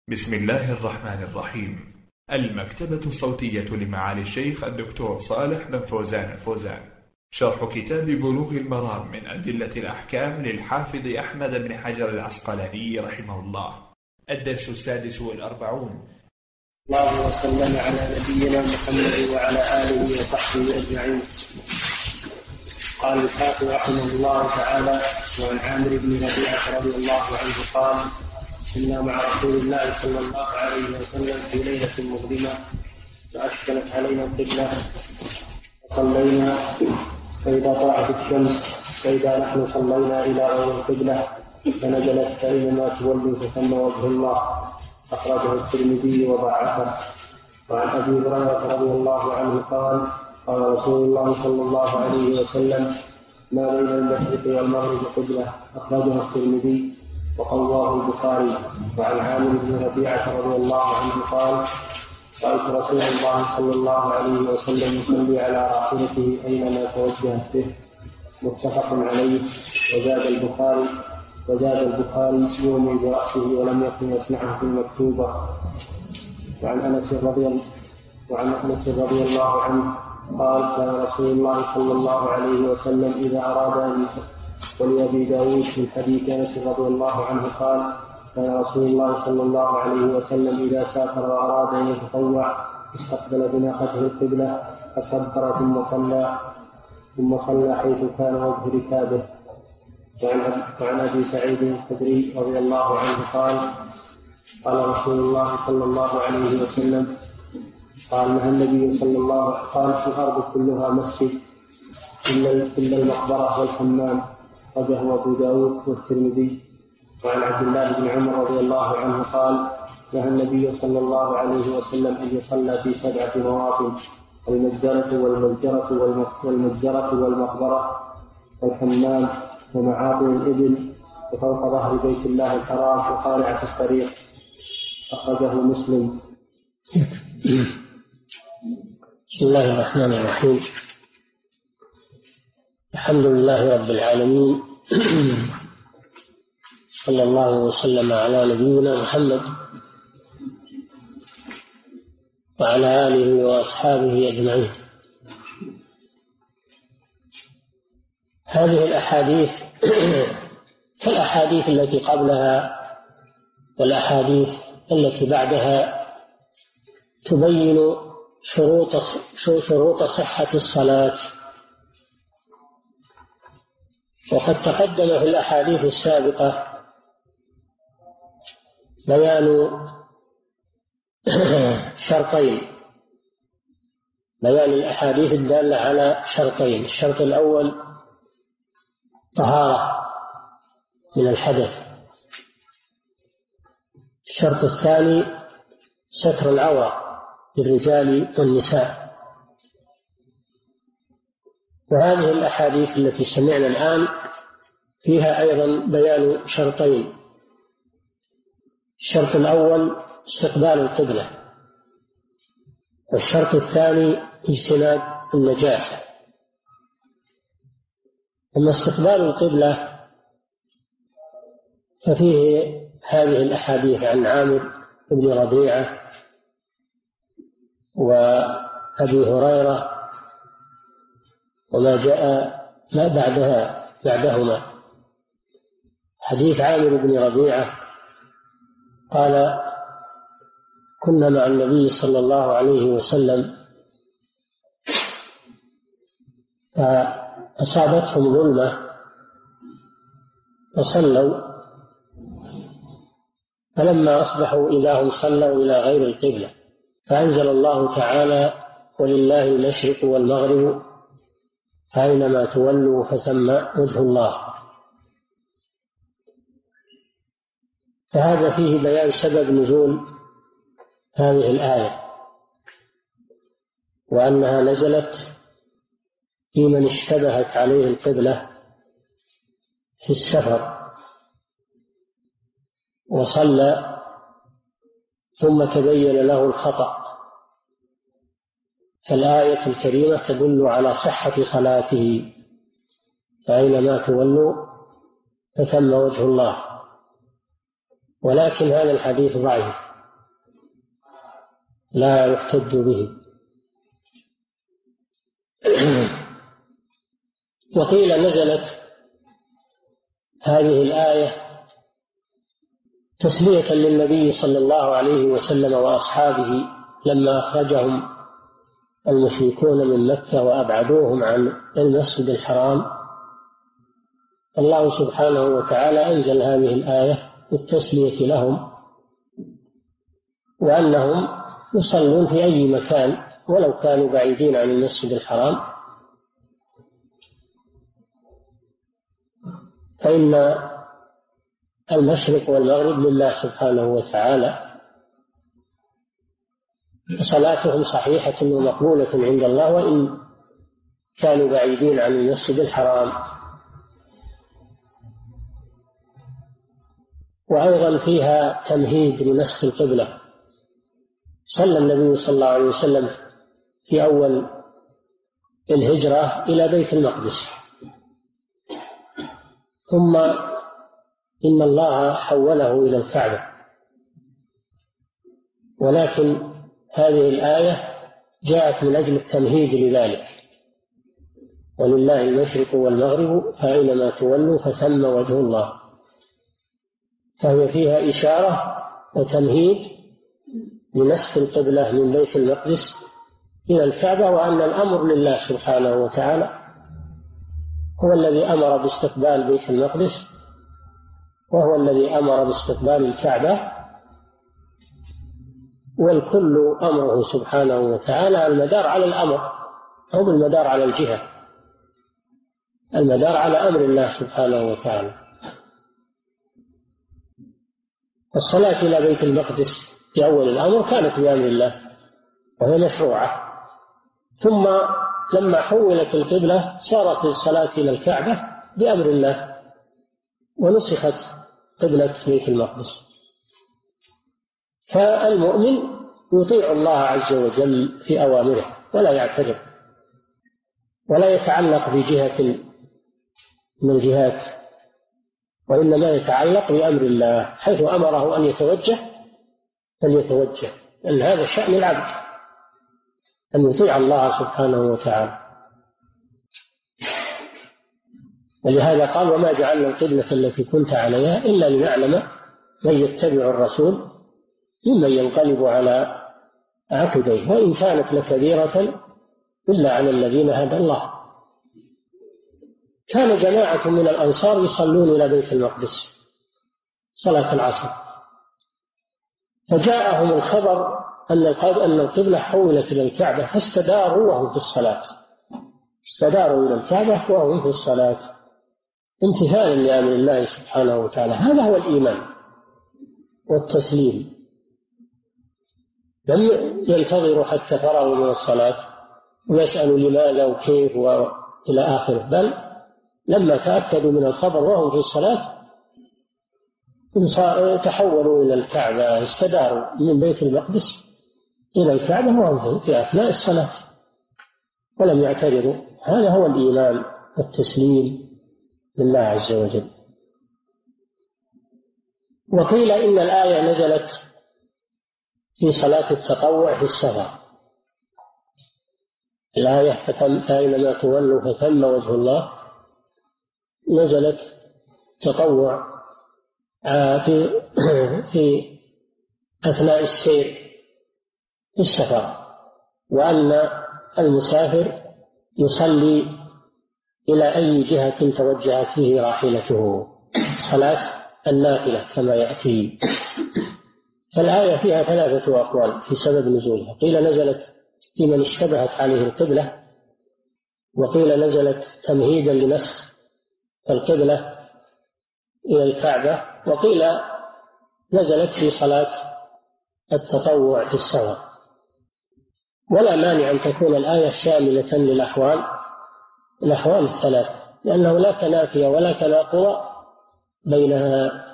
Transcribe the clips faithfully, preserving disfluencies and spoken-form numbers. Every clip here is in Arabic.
بسم الله الرحمن الرحيم. المكتبة الصوتية لمعالي الشيخ الدكتور صالح بن فوزان الفوزان، شرح كتاب بلوغ المرام من أدلة الأحكام للحافظ أحمد بن حجر العسقلاني رحمه الله. الدرس السادس والأربعون. الله وسلم على نبينا محمد وعلى آله وصحبه أجمعين. قال الحافظ رحمه الله تعالى: وعن عامر بن ربيعة رضي الله عنه قال: كنا مع رسول الله صلى الله عليه وسلم في ليلة مظلمة فأشكلت علينا القبلة فصلينا، فإذا طلعت الشمس فإذا نحن صلينا إلى غير القبلة فنزلت فإنما تولوا فثم وجه الله. أخرجه الترمذي وضعفه. وعن أبي هريرة رضي الله عنه قال: قال رسول الله صلى الله عليه وسلم: ما بين المشرق والمغرب قبلة. أخرجه الترمذي وقواه البخاري. وعن عامر بن ربيعة رضي الله عنه قال: رأيت رسول الله صلى الله عليه وسلم يصلي على راحلته أينما توجهت به. متفق عليه. وزاد البخاري وزاد البخاري يومي برأسه ولم يكن يصنعه في المكتوبة. وعن أنس رضي وعن أنس رضي الله عنه قال: كان رسول الله صلى الله عليه وسلم إذا أراد أن يصلي. ولأبي داود من حديث أنس رضي الله عنه قال: كان رسول الله صلى الله عليه وسلم إذا سافر وأراد أن يتطوع استقبل بناقته القبلة فكبر ثم صلى ثم صلى حيث كان وجه ركابه. وعن أبي سعيد الخدري رضي الله عنه قال: قال رسول الله صلى الله عليه وسلم: قال نهى النبي صلى الله عليه وسلم قال: الأرض كلها مسجد إلا المقبرة والحمام. أخرجه أبو داود والترمذي. وعن عبد الله بن عمر رضي الله عنه قال: نهى النبي صلى الله عليه وسلم أن يصلى في سبعة مواطن: المجزرة والمجزرة والمجزرة والمقبرة والحمام ومعاطن الإبل وفوق ظهر بيت الله الحرام وقارعة الطريق. أخرجه مسلم. بسم الله الرحمن الرحيم. الحمد لله رب العالمين، صلى الله وسلم على نبينا محمد وعلى آله وأصحابه أجمعين. هذه الأحاديث كالأحاديث التي قبلها والأحاديث التي بعدها تبين شروط شروط صحة الصلاة. وقد تقدم في الأحاديث السابقة بيان شرطين، بيان الأحاديث الدالة على شرطين: الشرط الأول طهارة من الحدث، الشرط الثاني ستر العورة للرجال والنساء. وهذه الأحاديث التي سمعنا الآن فيها أيضا بيان شرطين: الشرط الأول استقبال القبلة، والشرط الثاني اجتناب النجاسة. أما استقبال القبلة ففيه هذه الأحاديث عن عامر بن ربيعة وأبي هريرة وما جاء ما بعدها بعدهما. حديث عامر بن ربيعة قال: كنا مع النبي صلى الله عليه وسلم فأصابتهم ظلمة فصلوا، فلما أصبحوا إذا هم صلوا إلى غير القبلة، فأنزل الله تعالى: ولله المشرق والمغرب فأينما تولوا فثم وجه الله. فهذا فيه بيان سبب نزول هذه الآية، وأنها نزلت في من اشتبهت عليه القبلة في السفر وصلى ثم تبين له الخطأ، فالآية الكريمة تدل على صحة صلاته: فأينما تولوا فثم وجه الله. ولكن هذا الحديث ضعيف، لا يحتج به. وقيل نزلت هذه الآية تسلية للنبي صلى الله عليه وسلم وأصحابه لما أخرجهم المشركون من مكة وأبعدوهم عن المسجد الحرام. الله سبحانه وتعالى أنزل هذه الآية للتسلية لهم، وأنهم يصلون في أي مكان ولو كانوا بعيدين عن المسجد الحرام، فإن المشرق والمغرب لله سبحانه وتعالى، صلاتهم صحيحة ومقبولة عند الله وإن كانوا بعيدين عن المسجد الحرام. وأيضا فيها تمهيد لنسخ القبلة. صلى النبي صلى الله عليه وسلم في أول الهجرة إلى بيت المقدس، ثم إن الله حوله إلى الكعبة، ولكن هذه الآية جاءت من أجل التمهيد لذلك. ولله المشرق والمغرب فأينما تولوا فثم وجه الله، فهي فيها إشارة وتمهيد لنسخ القبلة من بيت المقدس إلى الكعبة، وأن الأمر لله سبحانه وتعالى، هو الذي أمر باستقبال بيت المقدس وهو الذي أمر باستقبال الكعبة، والكل أمره سبحانه وتعالى. المدار على الأمر أو المدار على الجهة، المدار على أمر الله سبحانه وتعالى. الصلاة إلى بيت المقدس في أول الأمر كانت بأمر الله وهي مشروعة، ثم لما حولت القبلة صارت الصلاة إلى الكعبة بأمر الله، ونسخت قبلة بيت المقدس. فالمؤمن يطيع الله عز وجل في أوامره ولا يعترض ولا يتعلق بجهة من الجهات، وإنما يتعلق بأمر الله، حيث أمره أن يتوجه فليتوجه، لأن هذا شأن العبد أن يطيع الله سبحانه وتعالى. ولهذا قال: وما جعلنا القبلة التي كنت عليها إلا لنعلم من يتبع الرسول ممن ينقلب على عقبيه وإن كانت لكبيرة إلا على الذين هدى الله. كان جماعة من الأنصار يصلون إلى بيت المقدس صلاة العصر، فجاءهم الخبر أن القبلة حولت إلى الكعبة، فاستداروا وهم في الصلاة، استداروا إلى الكعبة وهم في الصلاة امتثالا لأمر الله سبحانه وتعالى. هذا هو الإيمان والتسليم. لم ينتظروا حتى فرغوا من الصلاة ويسألوا لماذا وكيف وإلى آخره، بل لما تأكدوا من الخبر وهم في الصلاة تحولوا إلى الكعبة، استداروا من بيت المقدس إلى الكعبة وهم في أثناء الصلاة ولم يعترضوا. هذا هو الإيمان والتسليم لله عز وجل. وقيل إن الآية نزلت في صلاة التطوع في السفر. الآية فأينما تولوا فثم وجه الله نزلت تطوع في في أثناء السير في السفر، وأن المسافر يصلي إلى أي جهة توجهت فيه راحلته، صلاة النافلة كما يأتي. فالآية فيها ثلاثة أقوال في سبب نزولها. قيل نزلت في من اشتبهت عليه القبلة، وقيل نزلت تمهيدا لنسخ القبلة إلى الكعبة، وقيل نزلت في صلاة التطوع في السفر. ولا مانع أن تكون الآية شاملة للأحوال الأحوال الثلاث، لأنه لا تنافي ولا تناقض بينها.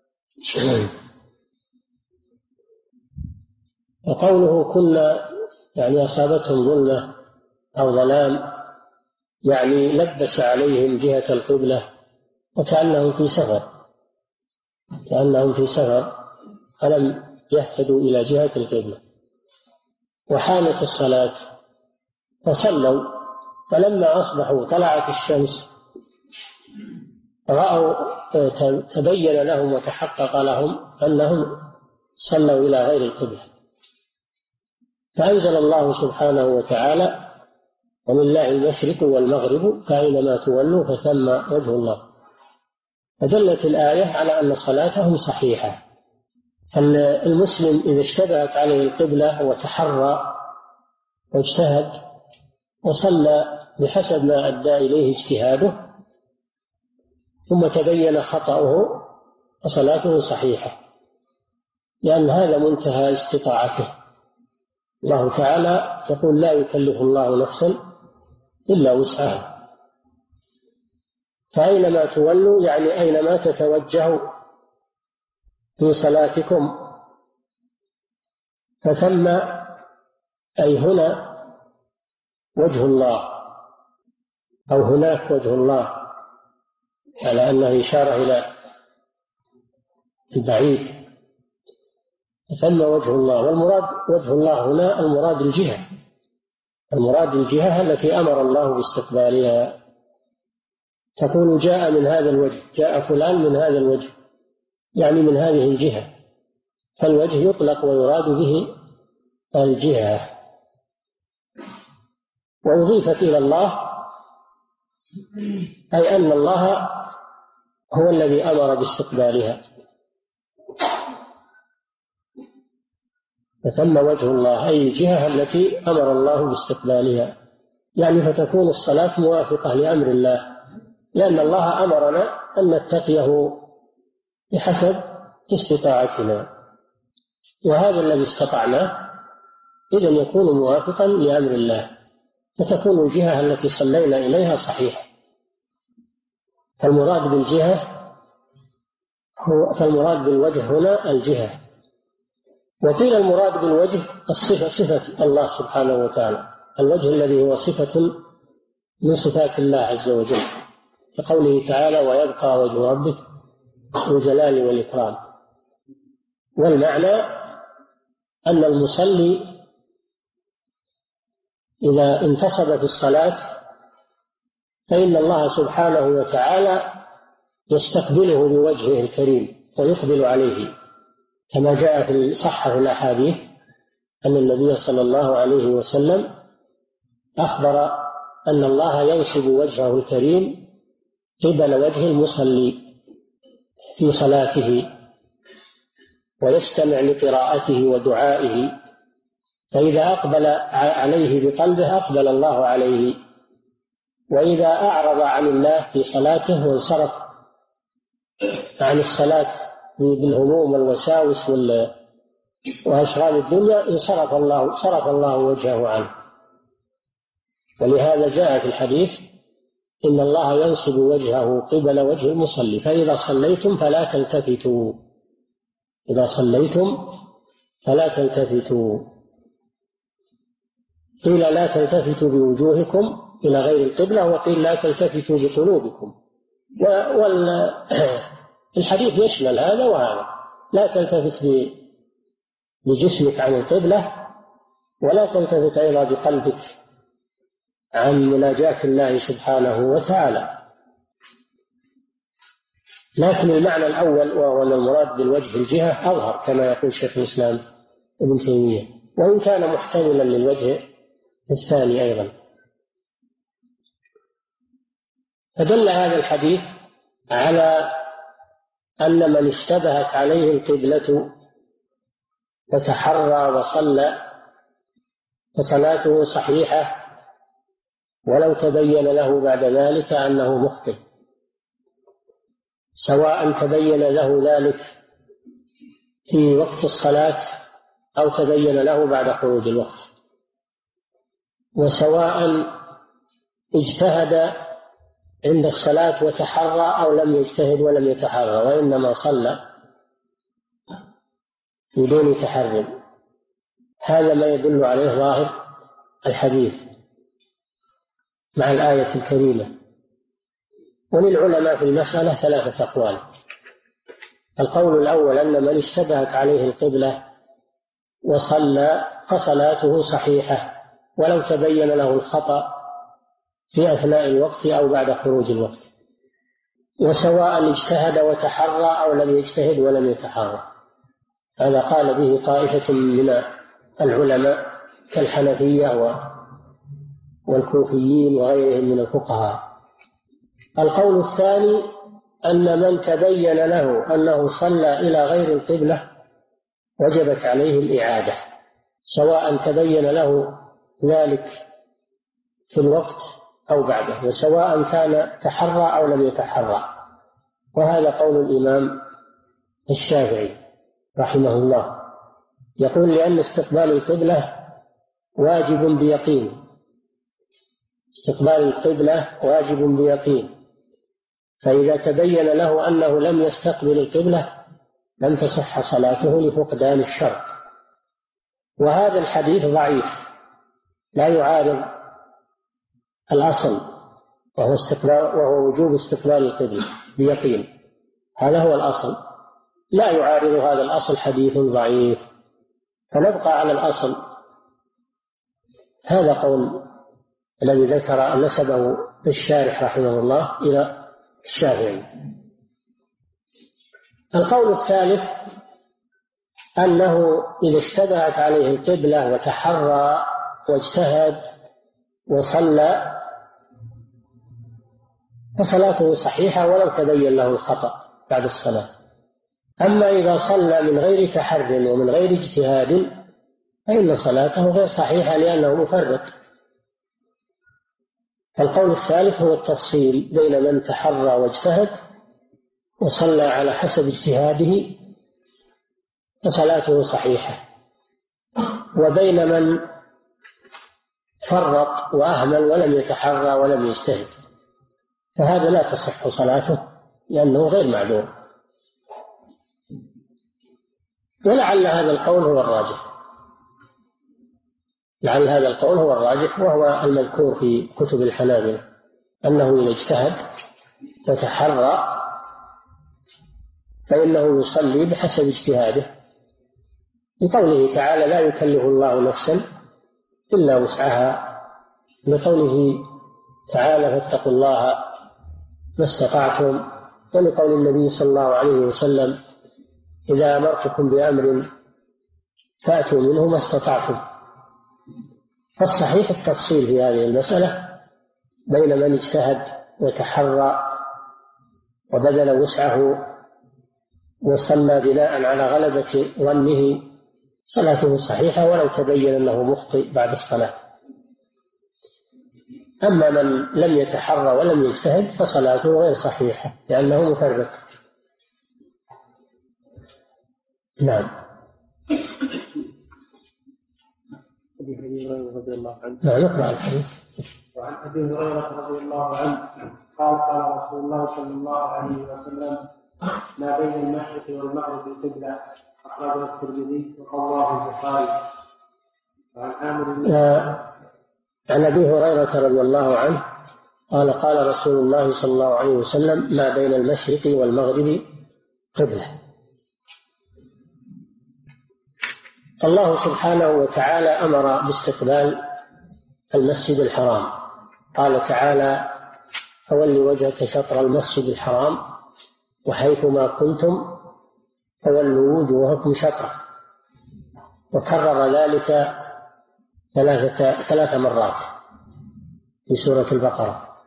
وقوله كنا يعني أصابتهم ظلمة أو ظلام، يعني لبس عليهم جهة القبلة وكأنهم في سفر كأنهم في سفر فلم يهتدوا إلى جهة القبلة. وحانت الصلاة فصلوا، فلما أصبحوا طلعت الشمس رأوا تبين لهم وتحقق لهم أنهم صلوا إلى غير القبلة، فأنزل الله سبحانه وتعالى: ولله المشرق والمغرب فأينما تولوا فثم وجه الله. فدلت الآية على أن صلاتهم صحيحة. فالمسلم إذا اشتبهت عليه القبلة وتحرى واجتهد وصلى بحسب ما أدى إليه اجتهاده ثم تبين خطأه فصلاته صحيحة، لأن هذا منتهى استطاعته. الله تعالى يقول: لا يكلف الله نفسا إلا وسعها. فأينما تولوا يعني أينما تتوجهوا في صلاتكم فثم أي هنا وجه الله أو هناك وجه الله، على أنه إشارة إلى البعيد. ثم وجه الله، والمراد وجه الله هنا المراد الجهة، المراد الجهة التي أمر الله باستقبالها. تقول: جاء من هذا الوجه، جاء فلان من هذا الوجه، يعني من هذه الجهة. فالوجه يطلق ويراد به الجهة. وأضيفت إلى الله أي أن الله هو الذي أمر باستقبالها. فثم وجه الله أي الجهة التي أمر الله باستقبالها، يعني فتكون الصلاة موافقة لأمر الله، لأن الله أمرنا أن نتقيه بحسب استطاعتنا، وهذا الذي استطعناه إذن يكون موافقا لأمر الله، فتكون الجهة التي صلينا إليها صحيحة. فالمراد بالجهة هو فالمراد بالوجه هنا الجهة. وقيل المراد بالوجه الصفة، صفة الله سبحانه وتعالى، الوجه الذي هو صفة من صفات الله عز وجل، كقوله تعالى: ويبقى وجه ربك ذو الجلال والإكرام. والمعنى أن المصلي إذا انتصب في الصلاة فإن الله سبحانه وتعالى يستقبله بوجهه الكريم ويقبل عليه، كما جاء في صحة الأحاديث أن النبي صلى الله عليه وسلم أخبر أن الله ينصب وجهه الكريم قبل وجه المصلي في صلاته، ويستمع لقراءته ودعائه، فإذا أقبل عليه بقلبه أقبل الله عليه، وإذا أعرض عن الله في صلاته وانصرف عن الصلاة بالهموم والوساوس وأشغال الدنيا انصرف الله صرف الله وجهه عنه. ولهذا جاء في الحديث: إن الله ينصب وجهه قبل وجه المصلي، فإذا صليتم فلا تلتفتوا، إذا صليتم فلا تلتفتوا. قيل لا تلتفتوا بوجوهكم إلى غير القبلة، وقيل لا تلتفتوا بقلوبكم. والحديث يشمل هذا وهذا، لا تلتفت بجسمك عن القبلة، ولا تلتفت أيضا بقلبك عن مناجاة الله سبحانه وتعالى. لكن المعنى الأول وهو أن المراد بالوجه الجهة أظهر، كما يقول شيخ الإسلام ابن تيمية، وإن كان محتملا للوجه الثاني أيضا. فدل هذا الحديث على أن من اشتبهت عليه القبلة فتحرى وصلى فصلاته صحيحة، ولو تبين له بعد ذلك أنه مخطئ، سواء تبين له ذلك في وقت الصلاة أو تبين له بعد خروج الوقت، وسواء اجتهد عند الصلاة وتحرى أو لم يجتهد ولم يتحرى، وإنما صلى بدون تحري. هذا ما يدل عليه ظاهر الحديث مع الآية الكريمة. وللعلماء في المسألة ثلاثة أقوال. القول الأول أن من اشتبهت عليه القبلة وصلى فصلاته صحيحة ولو تبين له الخطأ في أثناء الوقت أو بعد خروج الوقت، وسواء اجتهد وتحرى أو لم يجتهد ولم يتحرى. هذا قال به طائفة من العلماء كالحنفية والكوفيين وغيرهم من الفقهاء. القول الثاني أن من تبين له أنه صلى إلى غير القبلة وجبت عليه الإعادة، سواء تبين له ذلك في الوقت أو بعده، وسواء كان تحرى أو لم يتحرى. وهذا قول الإمام الشافعي رحمه الله، يقول لأن استقبال القبلة واجب بيقين، استقبال القبلة واجب بيقين، فإذا تبين له أنه لم يستقبل القبلة لم تصح صلاته لفقدان الشرط. وهذا الحديث ضعيف لا يعارض الأصل وهو, استقبال وهو وجوب استقبال القبلة بيقين، هذا هو الأصل، لا يعارض هذا الأصل حديث ضعيف، فنبقى على الأصل. هذا قول الذي ذكر نسبه الشارح رحمه الله إلى الشافعي. القول الثالث أنه إذا اشتبهت عليه القبلة وتحرى واجتهد وصلى فصلاته صحيحة ولو تبين له الخطأ بعد الصلاة. أما إذا صلى من غير تحر ومن غير اجتهاد فإن صلاته غير صحيحة لأنه مفرط. فالقول الثالث هو التفصيل بين من تحرى واجتهد وصلى على حسب اجتهاده فصلاته صحيحة، وبين من فرط وأهمل ولم يتحرى ولم يجتهد فهذا لا تصح صلاته لأنه غير معذور. ولعل هذا القول هو الراجح، لعل هذا القول هو الراجح وهو المذكور في كتب الحنابلة، أنه إذا اجتهد وتحرى فإنه يصلي بحسب اجتهاده، لقوله تعالى لا يكلف الله نفسا إلا وسعها، لقوله تعالى فاتقوا الله ما استطعتم، ولقول النبي صلى الله عليه وسلم إذا أمرتكم بأمر فأتوا منه ما استطعتم. فالصحيح التفصيل في هذه المسألة بين من اجتهد وتحرى وبذل وسعه وصلى بناء على غلبة ظنه صلاته صحيحة ولو تبين أنه مخطئ بعد الصلاة. أما من لم يتحرى ولم يجتهد فصلاته غير صحيحة لأنه مفرط. نعم. نعم نقرأ الحديث. وعن أبي هريرة رضي الله عنه قال قال رسول الله صلى الله عليه وسلم ما بين المشرق والمغرب قبلة، أخرجه الترمذي ورواه البخاري. وعن عامر عن أبي هريرة رضي الله عنه قال قال رسول الله صلى الله عليه وسلم ما بين المشرق والمغرب قبلة. الله سبحانه وتعالى أمر باستقبال المسجد الحرام، قال تعالى فول وجهك شطر المسجد الحرام وحيثما كنتم فولوا وجوهكم شطره، وكرر ذلك ثلاثة ثلاث مرات في سورة البقرة،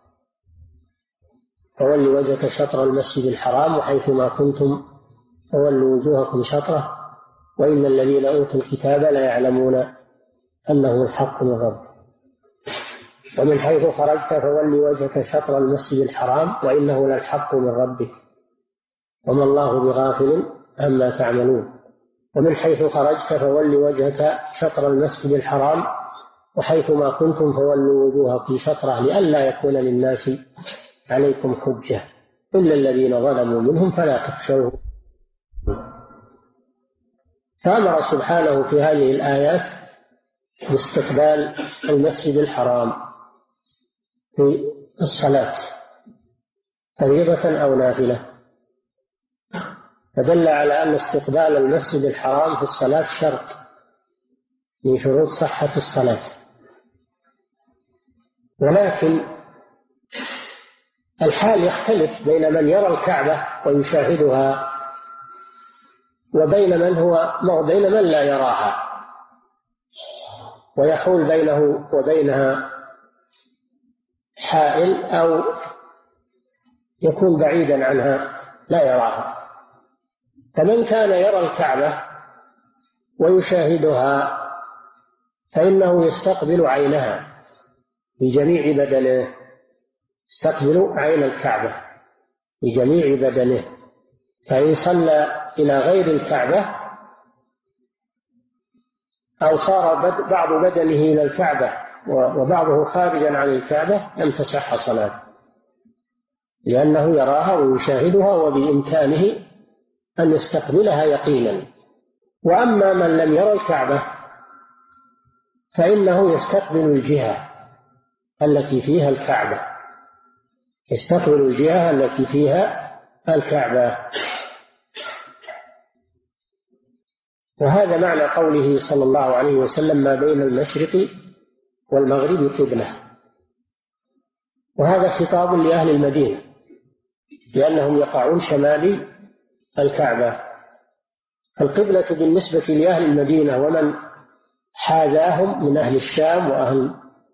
فول وجهك شطر المسجد الحرام وحيثما كنتم فولوا وجوهكم شطره وإن الذين أوتوا الكتاب لا يعلمون أنه الحق من ربك، ومن حيث خرجت فول وجهك شطر المسجد الحرام وإنه للحق من ربك وما الله بغافل عما تعملون، ومن حيث خرجت فول وجهك شطر المسجد الحرام وحيثما كنتم فولوا وجوهكم شطره لئلا يكون للناس عليكم حجة إلا الذين ظلموا منهم فلا تخشوهم. فأمر سبحانه في هذه الآيات باستقبال المسجد الحرام في الصلاة فريضة أو نافلة، فدل على أن استقبال المسجد الحرام في الصلاة شرط من شروط صحة الصلاة. ولكن الحال يختلف بين من يرى الكعبة ويشاهدها وبين من هو بين من لا يراها ويحول بينه وبينها حائل أو يكون بعيدا عنها لا يراها. فمن كان يرى الكعبة ويشاهدها فإنه يستقبل عينها بجميع بدنه، يستقبل عين الكعبة بجميع بدنه. فإن صلى إلى غير الكعبة أو صار بعض بدنه إلى الكعبة وبعضه خارجا عن الكعبة لم تصح صلاته، لأنه يراها ويشاهدها وبإمكانه أن يستقبلها يقينا. وأما من لم يرى الكعبة فإنه يستقبل الجهة التي فيها الكعبة، يستقبل الجهة التي فيها الكعبة. وهذا معنى قوله صلى الله عليه وسلم: ما بين المشرق والمغرب قبلة. وهذا خطاب لأهل المدينة لأنهم يقعون شمال الكعبة. القبلة بالنسبة لأهل المدينة ومن حاذاهم من أهل الشام وأهل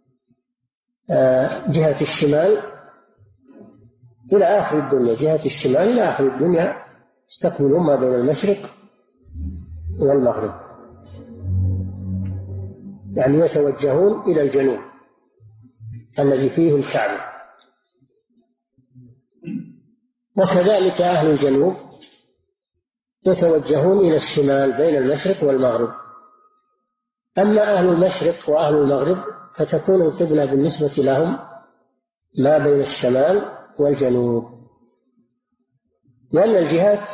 جهة الشمال إلى آخر الدنيا، جهة الشمال إلى آخر الدنيا يستقبلون ما بين المشرق والمغرب، يعني يتوجهون إلى الجنوب الذي فيه الكعبة. وكذلك أهل الجنوب يتوجهون إلى الشمال بين المشرق والمغرب. أما أهل المشرق وأهل المغرب فتكون القبلة بالنسبة لهم ما بين الشمال والجنوب، لأن الجهات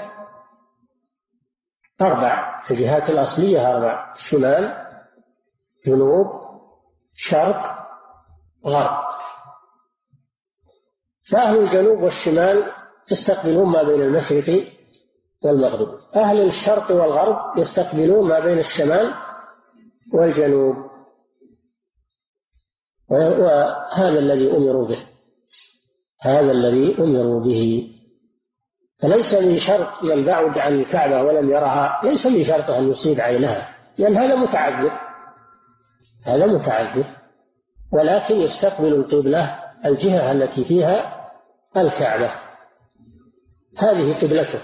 أربع، الجهات الأصلية أربع: شمال، جنوب، شرق، غرب. فأهل الجنوب والشمال يستقبلون ما بين المشرق والمغرب، أهل الشرق والغرب يستقبلون ما بين الشمال والجنوب. وهذا الذي أمروا به، هذا الذي أمروا به. فليس من شرط من بعد عن الكعبة ولم يرها، ليس من شرط أن يصيب عينها، لأن هذا متعذر، هذا متعذر، ولكن يستقبل القبلة الجهة التي فيها الكعبة، هذه قبلته.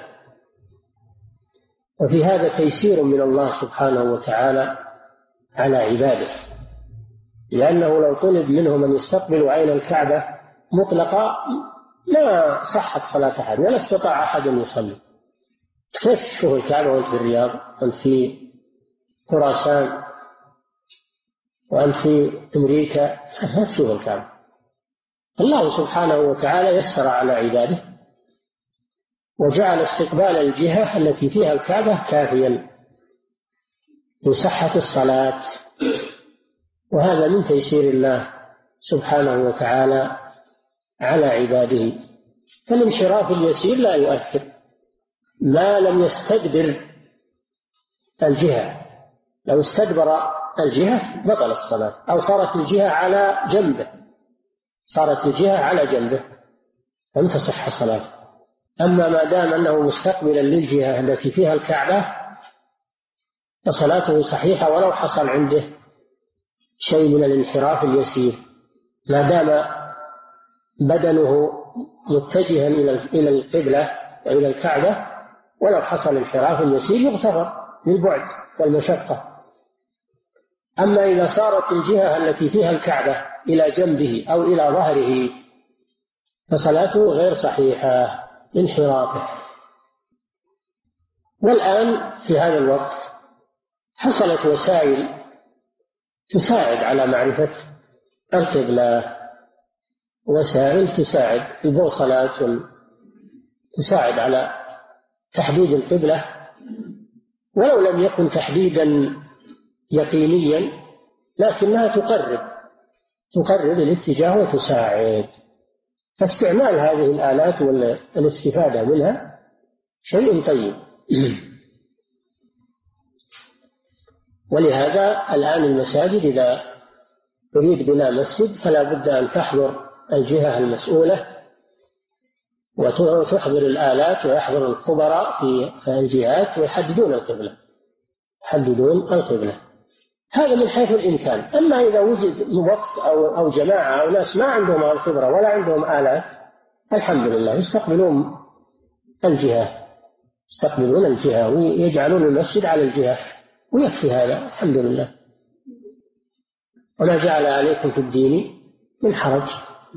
وفي هذا تيسير من الله سبحانه وتعالى على عباده، لأنه لو طلب منهم أن يستقبلوا عين الكعبة مطلقة لا صحت صلاة أحد ولا استطاع أحد أن يصلي. كيف تشوف الكعبة وأنت في الرياض وأنت في خراسان وأنت في أمريكا؟ ما تشوف الكعبة. الله سبحانه وتعالى يسر على عباده وجعل استقبال الجهة التي فيها الكعبة كافيا لصحة الصلاة، وهذا من تيسير الله سبحانه وتعالى على عباده. فالانحراف اليسير لا يؤثر ما لم يستدبر الجهة. لو استدبر الجهة بطلت الصلاة، أو صارت الجهة على جنبه، صارت الجهة على جنبه لم تصح صلاته. أما ما دام أنه مستقبلا للجهة التي فيها الكعبة فصلاته صحيحة ولو حصل عنده شيء من الانحراف اليسير، ما دام بدنه متجها إلى القبلة وإلى الكعبة، ولو حصل انحراف يسير يغتفر للبعد والمشقة. أما إذا صارت الجهة التي فيها الكعبة إلى جنبه أو إلى ظهره فصلاته غير صحيحة انحرافه. والآن في هذا الوقت حصلت وسائل تساعد على معرفة القبلة، وسائل تساعد، البوصلات تساعد على تحديد القبلة، ولو لم يكن تحديدا يقينيا لكنها تقرب تقرب الاتجاه وتساعد. فاستعمال هذه الآلات والاستفادة منها شيء طيب. ولهذا الآن المساجد إذا تريد بناء مسجد فلا بد أن تحضر الجهة المسؤولة وتحضر الآلات ويحضر الخبراء في الجهات ويحددون القبلة يحددون القبلة. هذا من حيث الإمكان. أما إذا وجد وقت أو أو جماعة أو ناس ما عندهم الخبرة ولا عندهم آلات، الحمد لله يستقبلون الجهة يستقبلون الجهة ويجعلون المسجد على الجهة، ويكفي هذا الحمد لله. وما جعل عليكم في الدين من حرج.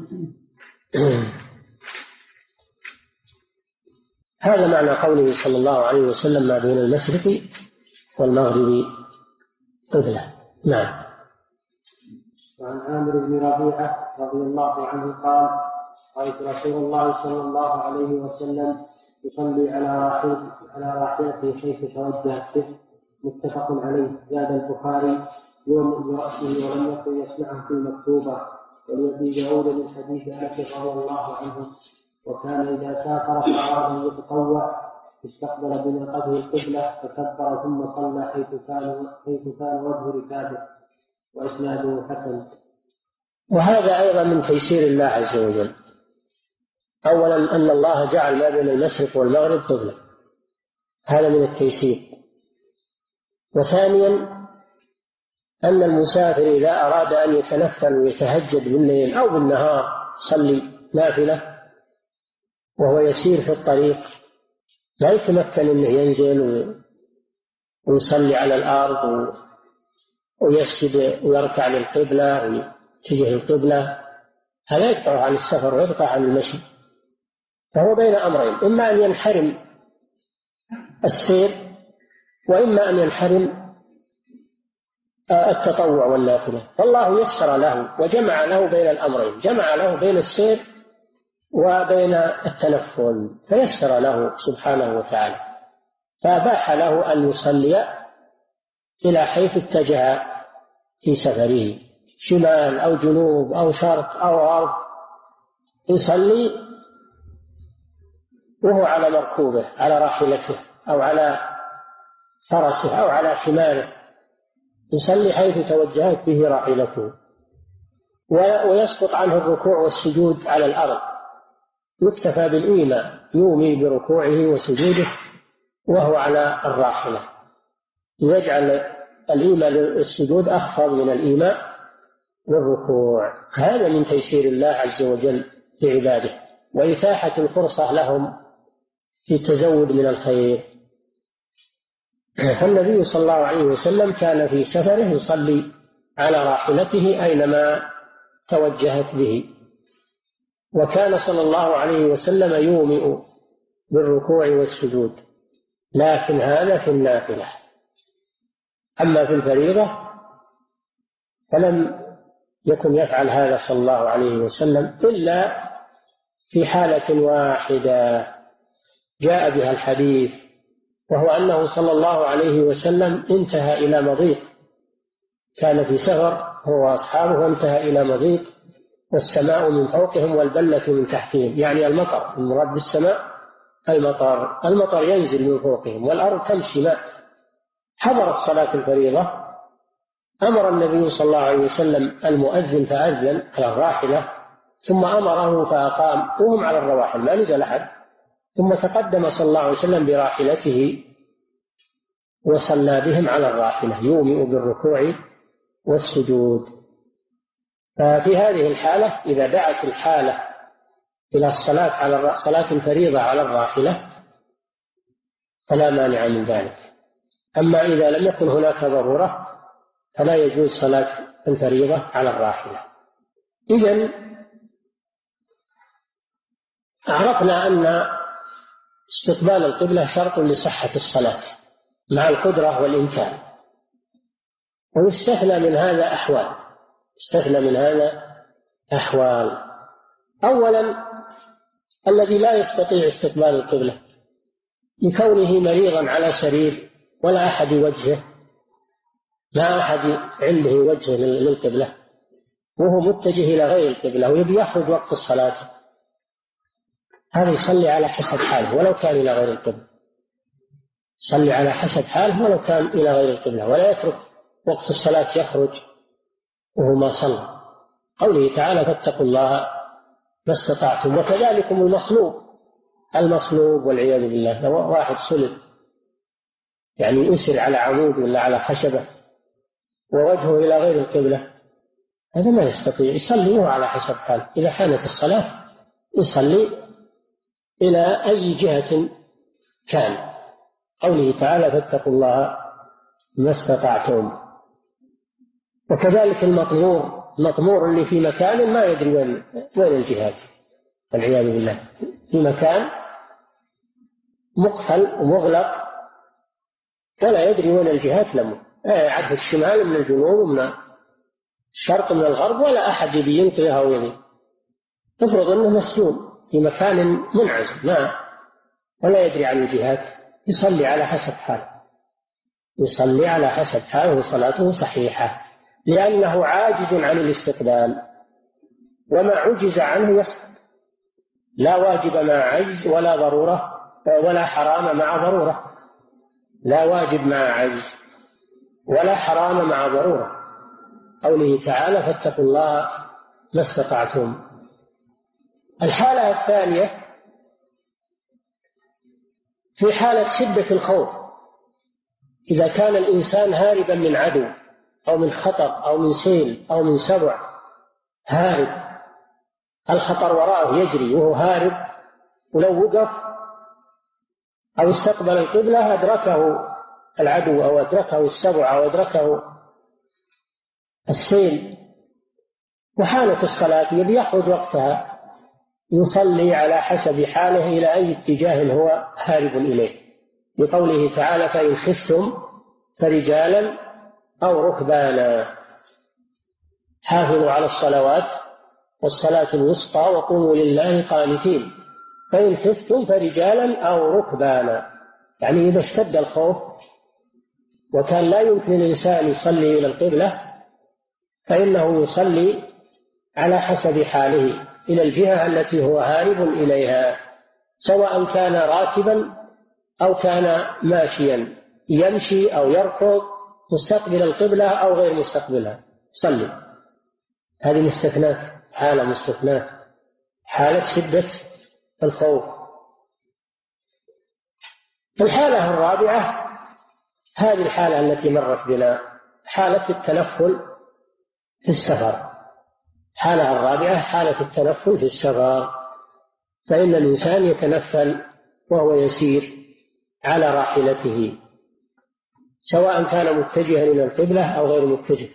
هذا معنى قوله صلى الله عليه وسلم: ما بين المشرق والمغرب قبلة. نعم. وعن عامر بن ربيعة رضي الله عنه قال: رأيت رسول الله صلى الله عليه وسلم يصلي على راحلته على راحلته حيث توجهت به، متفق عليه. زاد البخاري: يوم برأسه ولم يكن يسمعه في المكتوبة. ولأبي داود من حديث أنس رضي الله عنه: وكان إذا سافر فأراد أن يتطوع استقبل بناقته القبلة فكبر ثم صلى حيث كان حيث كان وجه ركابه. وإسناده حسن. وهذا أيضا من تيسير الله عز وجل. أولا أن الله جعل ما بين المشرق والمغرب قبلة، هذا من التيسير. وثانيا أن المسافر إذا أراد أن يتنفل ويتهجد بالليل أو بالنهار يصلي نافلة وهو يسير في الطريق لا يتمكن أنه ينزل ويصلي على الأرض ويسجد ويركع للقبلة ويتجه القبلة، هذا يقطع عن السفر ويقطع عن المشي، فهو بين أمرين: إما أن ينحرم السير وإما أن ينحرم التطوع والنافلة. فالله يسر له وجمع له بين الأمرين، جمع له بين السير وبين التنفل، فيسر له سبحانه وتعالى، فأباح له أن يصلي إلى حيث اتجه في سفره، شمال أو جنوب أو شرق أو غرب، يصلي وهو على مركوبه على راحلته أو على فرسه أو على حماره، يصلي حيث توجهت به راحلته، ويسقط عنه الركوع والسجود على الأرض، يكتفى بالإيماء، يومي بركوعه وسجوده وهو على الراحلة، يجعل الإيماء للسجود أخفض من الإيماء للركوع. هذا من تيسير الله عز وجل لعباده وإتاحة الفرصة لهم في التزود من الخير. فالنبي صلى الله عليه وسلم كان في سفره يصلي على راحلته أينما توجهت به، وكان صلى الله عليه وسلم يومئ بالركوع والسجود، لكن هذا في النافلة. أما في الفريضة فلم يكن يفعل هذا صلى الله عليه وسلم إلا في حالة واحدة جاء بها الحديث، وهو أنه صلى الله عليه وسلم انتهى إلى مضيق، كان في سفر هو وأصحابه وانتهى إلى مضيق والسماء من فوقهم والبلة من تحتهم، يعني المطر، المراد بالسماء المطر، المطر ينزل من فوقهم والأرض تمشي ماء. حضرت صلاة الفريضة، أمر النبي صلى الله عليه وسلم المؤذن فأذن على الراحلة، ثم أمره فأقام وهم على الرواحل ما نزل أحد، ثم تقدم صلى الله عليه وسلم براحلته وصلى بهم على الراحلة يومئ بالركوع والسجود. ففي هذه الحالة إذا دعت الحالة إلى الصلاة على صلاة الفريضة على الراحلة فلا مانع من ذلك. أما إذا لم يكن هناك ضرورة فلا يجوز صلاة الفريضة على الراحلة. إذن عرفنا أن استقبال القبلة شرط لصحة الصلاة مع القدرة والإمكان، ويستثنى من هذا أحوال يستثنى من هذا أحوال أولا الذي لا يستطيع استقبال القبلة لكونه مريضا على سرير ولا أحد يوجهه، لا أحد عنده وجه للقبلة وهو متجه إلى غير القبلة ويبي يخرج وقت الصلاة، هذا يصلي على حسب حاله ولو كان إلى غير القبلة، يصلي على حسب حاله ولو كان إلى غير القبلة، ولا يترك وقت الصلاة يخرج وهو ما صلى. قوله تعالى فاتقوا الله ما استطعتم. وكذلكم المصلوب المصلوب والعياذ بالله، لو واحد صلب يعني يسر على عمود ولا على خشبة ووجهه إلى غير القبلة، هذا ما يستطيع يصلي هو على حسب حاله. إذا حانت الصلاة يصلي إلى أي جهة كان. قوله تعالى فاتقوا الله ما استطعتم. وكذلك المطمور المطمور اللي في مكان ما يدري وين وين الجهات والعياذ بالله، في مكان مقفل ومغلق ولا يدري وين الجهات له، يعرف الشمال من الجنوب ومن الشرق من الغرب ولا أحد يبي ينقذه أو يبي. تفرض أنه مسجون في مكان منعزل ما ولا يدري عن الجهات، يصلي على حسب حاله يصلي على حسب حاله وصلاته صحيحة، لأنه عاجز عن الاستقبال، وما عجز عنه يسقط. لا واجب مع عجز ولا ضرورة ولا حرام مع ضرورة. لا واجب مع عجز ولا حرام مع ضرورة. قوله تعالى فاتقوا الله ما استطعتم. الحالة الثانية في حالة شدة الخوف، إذا كان الإنسان هاربا من عدو أو من خطر أو من سيل أو من سبع، هارب الخطر وراءه يجري وهو هارب، ولو وقف أو استقبل القبلة أدركه العدو أو أدركه السبع أو أدركه السيل وحانت الصلاة يبي يخرج وقتها، يصلي على حسب حاله إلى أي اتجاه هو هارب إليه، لقوله تعالى فإن خفتم فرجالا أو ركبانا. حافظوا على الصلوات والصلاة الوسطى وقوموا لله قانتين. فإن خفتم فرجالا أو ركبانا، يعني إذا اشتد الخوف وكان لا يمكن الإنسان يصلي إلى القبلة فإنه يصلي على حسب حاله إلى الجهة التي هو هارب إليها، سواء كان راكبا أو كان ماشيا، يمشي أو يركض، مستقبل القبلة أو غير مستقبلها صلي. هذه مستثنات، حالة مستثنات، حالة شدة الخوف. الحالة الرابعة هذه الحالة التي مرت بنا، حالة التنفل في السفر. الحالة الرابعة حالة التنفل في السفر، فإن الإنسان يتنفل وهو يسير على راحلته سواء كان متجها إلى القبلة أو غير متجه.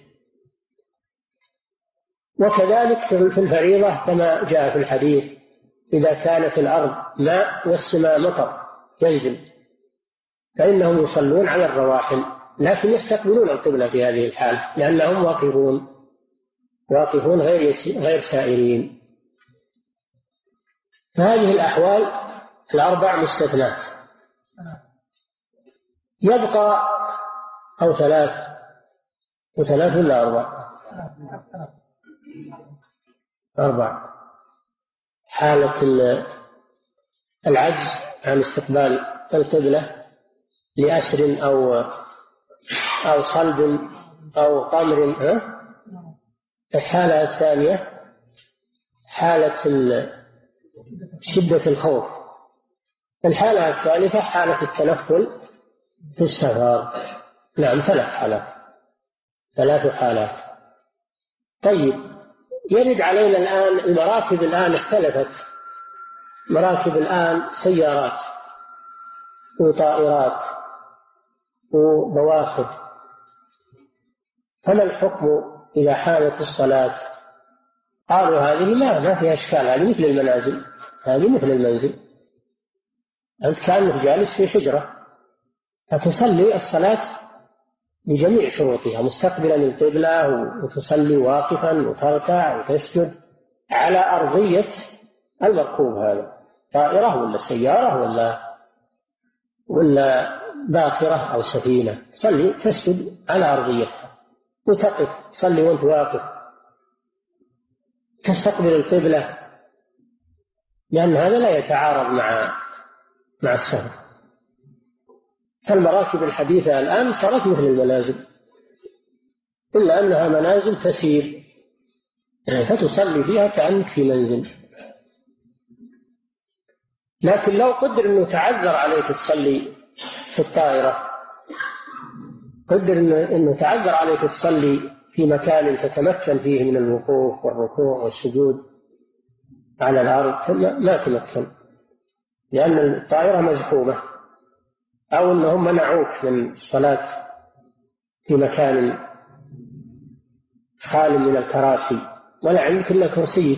وكذلك في الفريضة كما جاء في الحديث إذا كان في الأرض ماء والسماء مطر ينزل فإنهم يصلون على الرواحل، لكن يستقبلون القبلة في هذه الحالة لأنهم واقفون واقفون غير غير سائرين. فهذه الأحوال الأربع مستثنات. يبقى أو ثلاث وثلاث ولا أربع؟ أربع. حالة العجز عن استقبال القبلة لأسر أو أو صلب أو قمر. الحالة الثانية حالة شدة الخوف. الحالة الثالثة حالة التنفل في السفر. نعم، ثلاث حالات ثلاث حالات. طيب، يرد علينا الآن المراكب. الآن اختلفت مراكب، الآن سيارات وطائرات وبواخر، فما الحكم إذا حانت الصلاة؟ قالوا هذه ما ما فيها إشكال، هذه مثل المنازل، هذه مثل المنزل، أنت كأنك جالس في حجرة فتصلي الصلاة بجميع شروطها مستقبلا القبلة، وتصلي واقفا وتركع وتسجد على أرضية المركوب، هذا طائرة ولا سيارة ولا ولا باخرة أو سفينة، صلي تسجد على أرضيتها وتقف صلي وانت واقف تستقبل القبلة، لأن هذا لا يتعارض مع مع السفر. فالمراكب الحديثة الآن صارت مثل المنازل، إلا أنها منازل تسير فتصلي فيها كأنك في منزل. لكن لو قدر أنه تعذر عليك تصلي في الطائرة، قدر أنه تعذر عليك تصلي في مكان تتمكن فيه من الوقوف والركوع والسجود على الأرض، ما تمكن لأن الطائرة مزحومة، أو أنهم منعوك من الصلاة في مكان خال من الكراسي ولا عندك إلا كرسيك،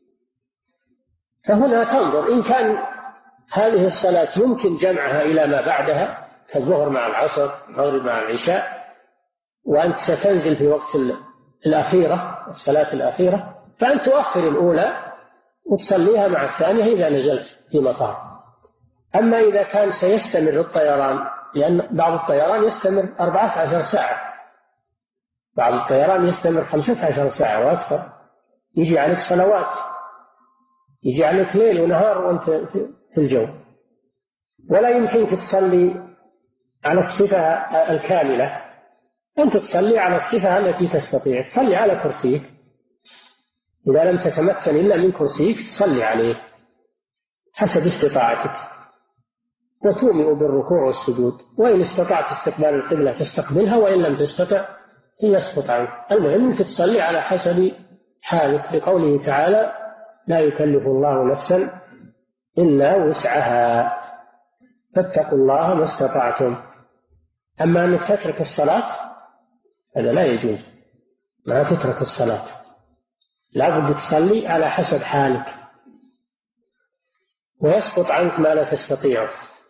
فهنا تنظر إن كان هذه الصلاة يمكن جمعها إلى ما بعدها كالظهر مع العصر، المغرب مع العشاء، وأنت ستنزل في وقت الأخيرة الصلاة الأخيرة، فأنت تؤخر الأولى وتصليها مع الثانية إذا نزلت في مطار. أما إذا كان سيستمر الطيران، لأن بعض الطيران يستمر أربعة عشر ساعة، بعض الطيران يستمر خمسة عشر ساعة وأكثر، يجي عليك صلوات، يجي عليك ليل ونهار وأنت في الجو، ولا يمكنك تصلي على الصفة الكاملة، أنت تصلي على الصفة التي تستطيع، تصلي على كرسيك، إذا لم تتمكن إلا من كرسيك تصلي عليه حسب استطاعتك، وتومئ بالركوع والسجود، وإن استطعت استقبال القبلة تستقبلها، وإن لم تستطع يسقط عنك. المهم أنك تصلي على حسب حالك، لقوله تعالى: لا يكلف الله نفسا إلا وسعها فاتقوا الله ما استطعتم. أما أنك تترك الصلاة هذا لا يجوز، ما تترك الصلاة، لا بد تصلي على حسب حالك، ويسقط عنك ما لا تستطيعه.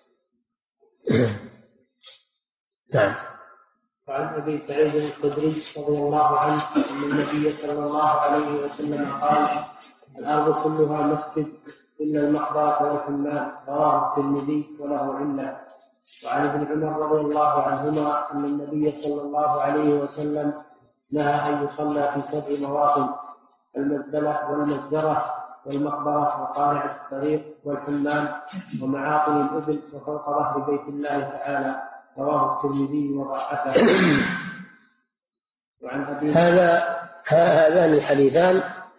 نعم. وعن أبي سعيد الخدري رضي الله عنه أن النبي صلى الله عليه وسلم قال: الأرض كلها مسجد إلا المقبرة والحمام، رواه الترمذي وله علة. وعن ابن عمر رضي الله عنهما أن النبي صلى الله عليه وسلم نهى أن يصلى في سبع مواطن: المزبلة والمزدرة والمقبرة وقارع الطريق والحمام ومعاقل الإبل وفوق ظهر بيت الله تعالى، رواه الترمذي وضعفه. وعن أبي هذا هذان الحديثان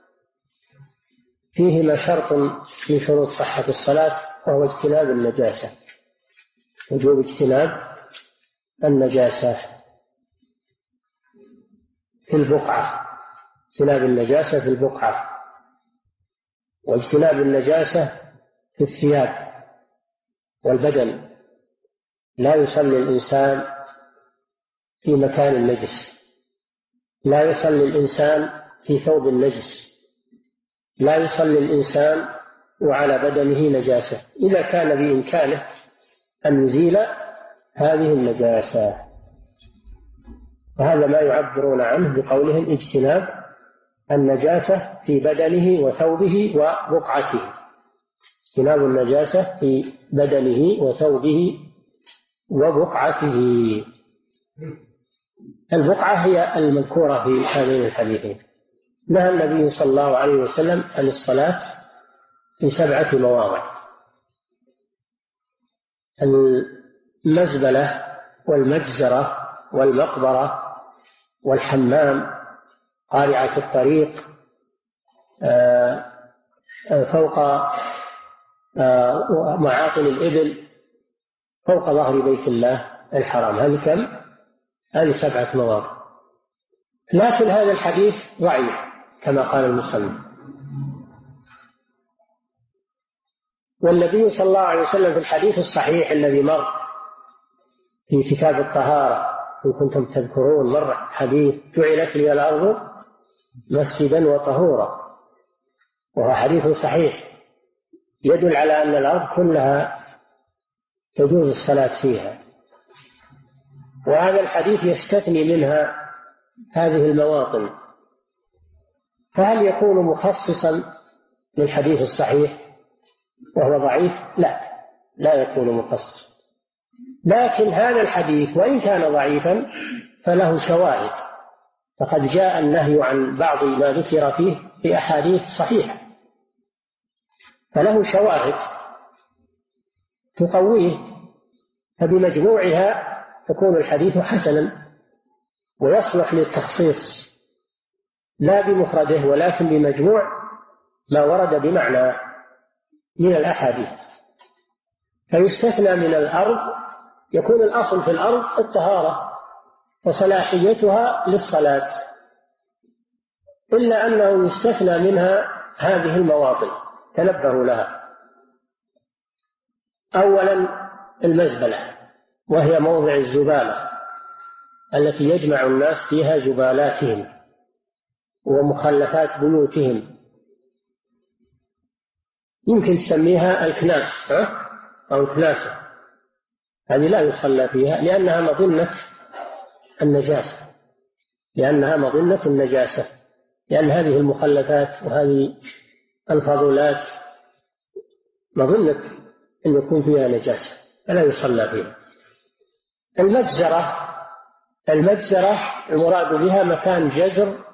فيهما شرط من شروط صحة الصلاة، وهو اجتناب النجاسة، وجوب اجتناب النجاسة في البقعة، اجتناب النجاسة في البقعة، واجتناب النجاسة في الثياب والبدن. لا يصلي الإنسان في مكان نجس، لا يصلي الإنسان في ثوب نجس، لا يصلي الإنسان وعلى بدنه نجاسة إذا كان بإمكانه أن يزيل هذه النجاسة. وهذا ما يعبرون عنه بقولهم اجتناب النجاسة في بدنه وثوبه وبقعته، اجتناب النجاسة في بدنه وثوبه وبقعته. البقعة هي المذكورة في هذين الحديثين. نهى النبي صلى الله عليه وسلم عن الصلاة في سبعة مواضع: المزبلة والمجزرة والمقبرة والحمام، قارعة الطريق، فوق معاقل الإبل، فوق ظهر بيت الله الحرام. هذه كم؟ هذه سبعة مواضع. لكن هذا الحديث ضعيف كما قال المصنف. والنبي صلى الله عليه وسلم في الحديث الصحيح الذي مر في كتاب الطهارة، إن كنتم تذكرون، مر حديث: جعلت لي الأرض مسجدا وطهورا، وهو حديث صحيح يدل على أن الأرض كلها تجوز الصلاة فيها. وهذا الحديث يستثني منها هذه المواطن، فهل يكون مخصصا للحديث الصحيح وهو ضعيف؟ لا، لا يكون مخصصا. لكن هذا الحديث وإن كان ضعيفا فله شواهد، فقد جاء النهي عن بعض ما ذكر فيه في أحاديث صحيحة، فله شواهد تقويه، فبمجموعها تكون الحديث حسنا. ويصلح للتخصيص لا بمفرده ولكن بمجموع ما ورد بمعنى من الأحاديث. فيستثنى من الأرض، يكون الأصل في الأرض الطهارة وصلاحيتها للصلاة، إلا أنه يستثنى منها هذه المواطن، تنبهوا لها. أولا المزبلة، وهي موضع الزبالة التي يجمع الناس فيها زبالاتهم ومخلفات بيوتهم، يمكن تسميها الكناس أو الكناسة، هذه لا يصلى فيها لأنها مظنة النجاسة، لأنها مظنة النجاسة لأن هذه المخلفات وهذه الفضلات مظنة أن يكون فيها نجاسة فلا يصلى فيها. المجزرة، المجزرة المراد بها مكان جزر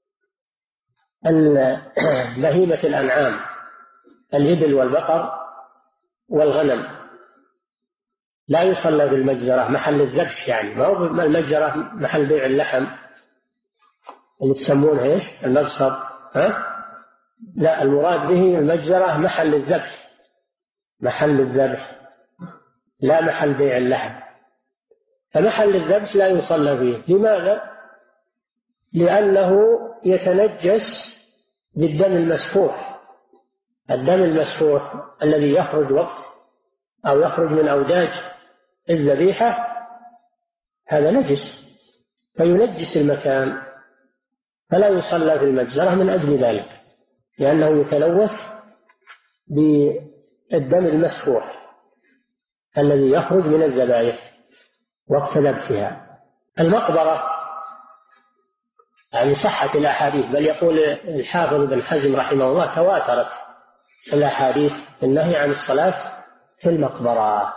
بهيمة الأنعام، الإبل والبقر والغنم، لا يصلى بالمجزرة محل الذبح، يعني ما هو المجزرة محل بيع اللحم اللي تسمونها ايش المبصر، ها؟ لا، المراد به المجزرة محل الذبح، محل الذبح لا محل بيع اللحم. فمحل الذبح لا يصلى فيه. لماذا؟ لأنه يتنجس بالدم المسفوح، الدم المسفوح الذي يخرج وقت أو يخرج من أوداج الذبيحة هذا نجس فينجس المكان، فلا يصلى في المجزرة من أجل ذلك، لأنه يتلوث بالدم المسفوح الذي يخرج من الذبائح وقت ذبحها. المقبرة يعني صحت الأحاديث، بل يقول الحافظ بن حزم رحمه الله تواترت الأحاديث النهي عن الصلاة في المقبرة،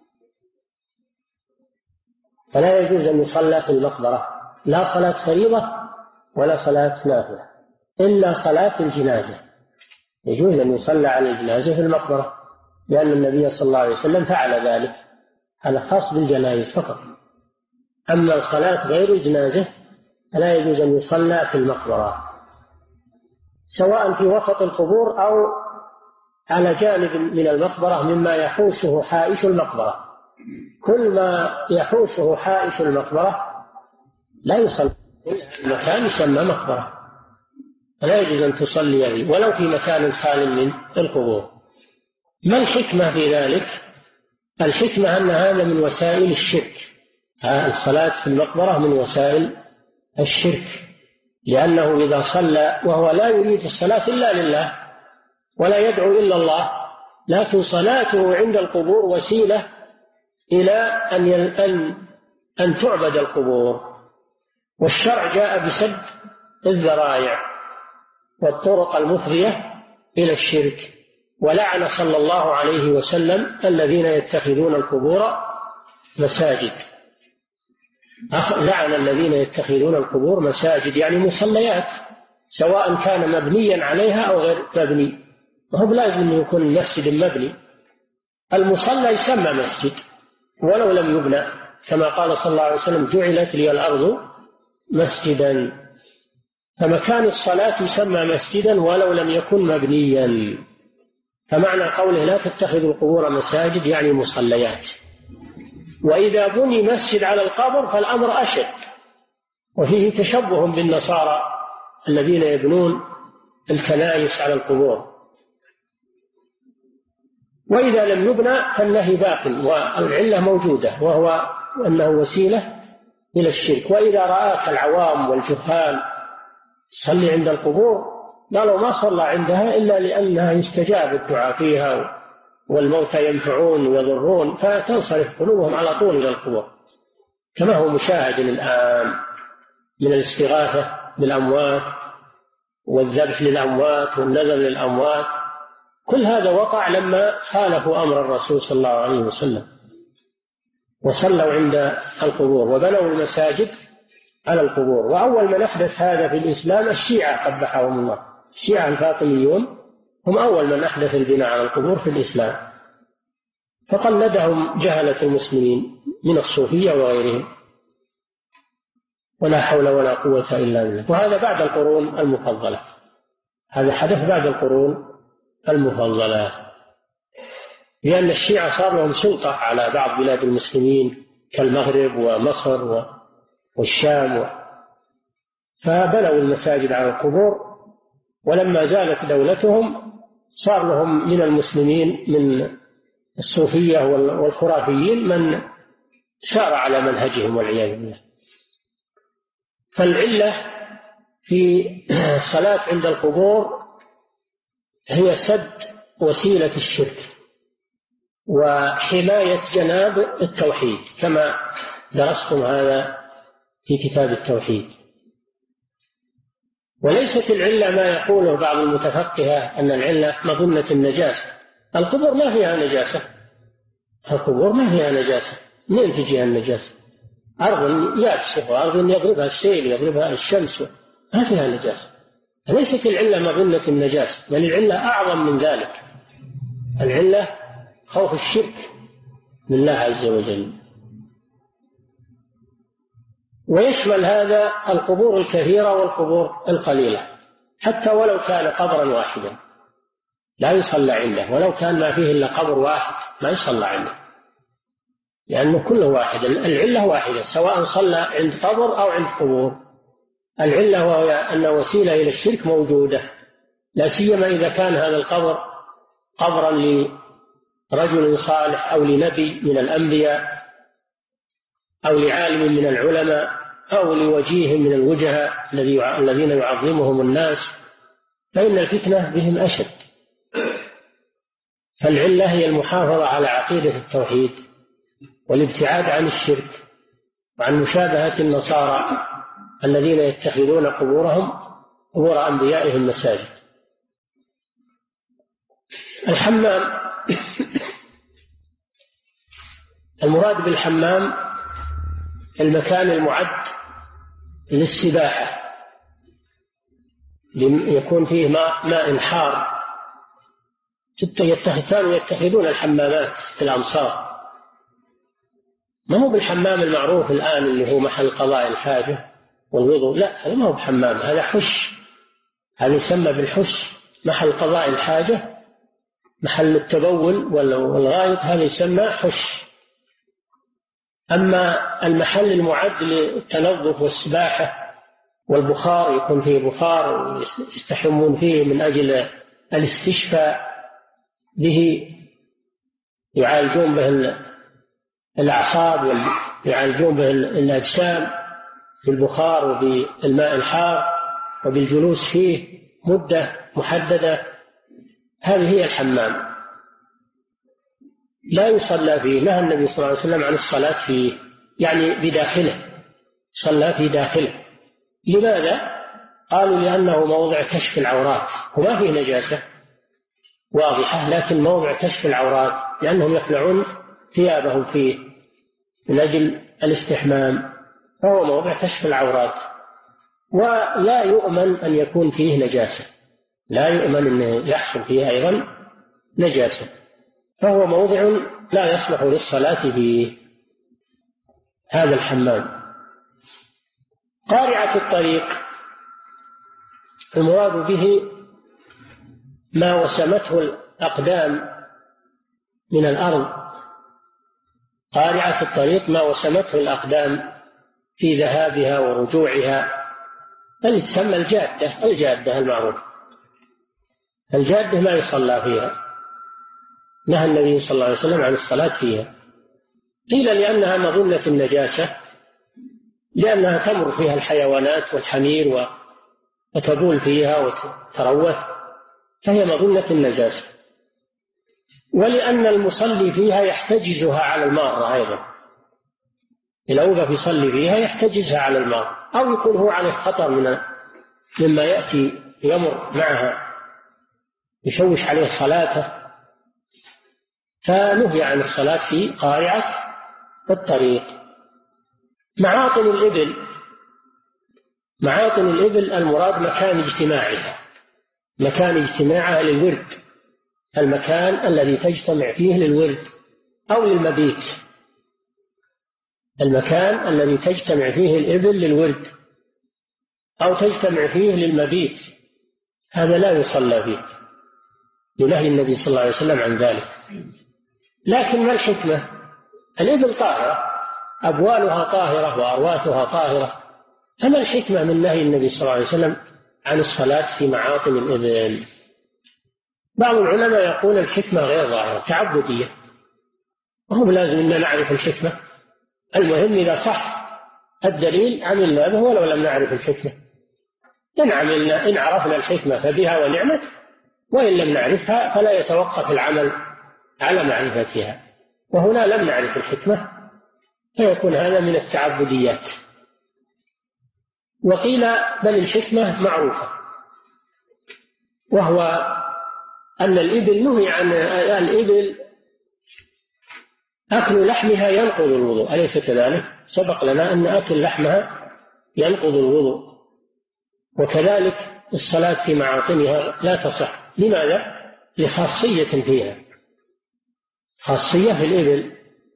فلا يجوز أن يصلى في المقبرة لا صلاة فريضة ولا صلاة نافلة، إلا صلاة الجنازة يجوز أن يصلى على الجنازة في المقبرة، لأن النبي صلى الله عليه وسلم فعل ذلك، هذا خاص بالجنائز فقط. أما صلاة غير الجنازة فلا يجوز أن يصلى في المقبرة، سواء في وسط القبور أو على جانب من المقبرة مما يحوشه حائش المقبرة. كل ما يحوشه حائش المقبرة لا يصلى، المكان يسمى مقبرة فلا يجوز أن تصلي فيه ولو في مكان خال من القبور. ما الحكمة في ذلك؟ الحكمة أن هذا من وسائل الشرك، الصلاة في المقبرة من وسائل الشرك، لأنه إذا صلى وهو لا يريد الصلاة إلا لله ولا يدعو إلا الله، لكن صلاته عند القبور وسيلة إلى أن أن أن تعبد القبور، والشرع جاء بسد الذرائع والطرق المفضية إلى الشرك، ولعن صلى الله عليه وسلم الذين يتخذون القبور مساجد، لعن الذين يتخذون القبور مساجد يعني مصليات، سواء كان مبنيا عليها أو غير مبني، وهو لازم أن يكون المسجد مبني. المصلى يسمى مسجد ولو لم يبنى، كما قال صلى الله عليه وسلم جعلت لي الأرض مسجدا، فمكان الصلاة يسمى مسجدا ولو لم يكن مبنيا. فمعنى قوله لا تتخذوا القبور مساجد يعني مصليات. وإذا بني مسجد على القبر فالأمر أشد، وفيه تشبه بالنصارى الذين يبنون الكنائس على القبور. وإذا لم يبنى فالنهي باق والعلة موجودة، وهو أنه وسيلة إلى الشرك. وإذا رآك العوام والجهال صلي عند القبور قالوا ما صلى عندها إلا لأنها يستجاب الدعاء فيها والموتى ينفعون ويضرون، فتنصرف قلوبهم على طول إلى القبور، كما هو مشاهد الآن من الاستغاثة بالأموات والذبح للأموات والنذر للأموات. كل هذا وقع لما خالفوا أمر الرسول صلى الله عليه وسلم وصلوا عند القبور وبنوا المساجد على القبور. وأول من أحدث هذا في الإسلام الشيعة قبحهم الله، الشيعة الفاطميون هم أول من أحدث البناء على القبور في الإسلام، فقلدهم جهلة المسلمين من الصوفية وغيرهم. ولا حول ولا قوة إلا بالله. وهذا بعد القرون المفضلة، هذا حدث بعد القرون المفضلة، لأن الشيعة صار لهم سلطة على بعض بلاد المسلمين كالمغرب ومصر والشام، فبنوا المساجد على القبور، ولما زالت دولتهم صار لهم من المسلمين من الصوفية والخرافيين من سار على منهجهم والعياذ بالله. فالعلة في الصلاة عند القبور هي سد وسيلة الشرك وحماية جناب التوحيد، كما درستم هذا في كتاب التوحيد. وليست العلة ما يقوله بعض المتفقهة أن العلة مظنة النجاسة. القبور ما فيها نجاسة، القبور ما فيها نجاسة، منين تجيها النجاسة؟ أرض يابسة وأرض يضربها السيل يضربها الشمس، ما فيها نجاسة. ليست العلة مظنة النجاسة، بل العلة أعظم من ذلك، العلة خوف الشرك بالله عز وجل. ويشمل هذا القبور الكثيرة والقبور القليلة، حتى ولو كان قبرا واحدا لا يصلى عنده، ولو كان ما فيه إلا قبر واحد ما يصلى عنده، لأنه كله واحد، العلة واحدة سواء صلى عند قبر أو عند قبور. العلة وهي أن وسيلة إلى الشرك موجودة، لا سيما إذا كان هذا القبر قبرا لرجل صالح أو لنبي من الأنبياء أو لعالم من العلماء أو لوجيه من الوجهاء الذين يعظمهم الناس، فإن الفتنة بهم أشد. فالعلة هي المحافظة على عقيدة التوحيد والابتعاد عن الشرك وعن مشابهة النصارى الذين يتخذون قبورهم قبور أنبيائهم مساجد. الحمام المراد بالحمام المكان المعد للسباحة، يكون فيه ماء, ماء حار. كانوا يتخذون الحمامات في الأمصار، ما هو بالحمام المعروف الآن اللي هو محل قضاء الحاجة والوضوء، لا، هذا ما هو بحمام، هذا حش، هذا يسمى بالحش، محل قضاء الحاجة، محل التبول والغائط، هذا يسمى حش. أما المحل المعد للتنظف والسباحة والبخار، يكون فيه بخار يستحمون فيه من أجل الاستشفاء به، يعالجون به الأعصاب ويعالجون به الأجسام بالبخار وبالماء الحار وبالجلوس فيه مدة محددة، هذه هي الحمام. لا يصلى فيه، نهى النبي صلى الله عليه وسلم عن الصلاة فيه، يعني بداخله، صلى في داخله. لماذا؟ قالوا لأنه موضع كشف العورات، وما فيه نجاسة واضحة، لكن موضع كشف العورات، لأنهم يخلعون ثيابهم فيه من أجل الاستحمام، فهو موضع كشف العورات. ولا يؤمن أن يكون فيه نجاسة، لا يؤمن أن يحصل فيه أيضا نجاسة، فهو موضع لا يصلح للصلاة فيه، هذا الحمام. قارعة الطريق المراد به ما وسمته الأقدام من الأرض، قارعة الطريق ما وسمته الأقدام في ذهابها ورجوعها، اللي تسمى الجادة، الجادة المعروف، الجادة ما يصلى فيها، نهى النبي صلى الله عليه وسلم عن الصلاة فيها. قيل لأنها مظنة النجاسة، لأنها تمر فيها الحيوانات والحمير وتبول فيها وتروث، فهي مظنة النجاسة. ولأن المصلي فيها يحتجزها على المارة أيضا، إذا وقف يصلي فيها يحتجزها على المارة، أو يكون هو عليه خطر من مما يأتي يمر معها يشوش عليه صلاته، فنهي عن الصلاة في قارعة الطريق. معاطن الإبل، معاطن الإبل المراد مكان اجتماعها، مكان اجتماعها للورد، المكان الذي تجتمع فيه للورد أو للمبيت، المكان الذي تجتمع فيه الإبل للورد أو تجتمع فيه للمبيت هذا لا يصلى فيه لنهي النبي صلى الله عليه وسلم عن ذلك. لكن ما الحكمة؟ الإبل طاهرة، أبوالها طاهرة وأرواثها طاهرة، فما الحكمة من نهي النبي صلى الله عليه وسلم عن الصلاة في معاطن الإبل؟ بعض العلماء يقول الحكمة غير ظاهرة، تعبدية، وهم لازم أن نعرف الحكمة. المهم إذا صح الدليل عملنا به ولو لم نعرف الحكمة. إن عملنا إن عرفنا الحكمة فبها ونعمت، وإن لم نعرفها فلا يتوقف العمل على معرفتها. وهنا لم نعرف الحكمة فيكون هذا من التعبديات. وقيل بل الحكمة معروفة، وهو أن الإبل نهي عن الإبل أكل لحمها ينقض الوضوء، أليس كذلك؟ سبق لنا أن أكل لحمها ينقض الوضوء، وكذلك الصلاة في معاطنها لا تصح. لماذا؟ لخاصية فيها، خاصية في الإبل،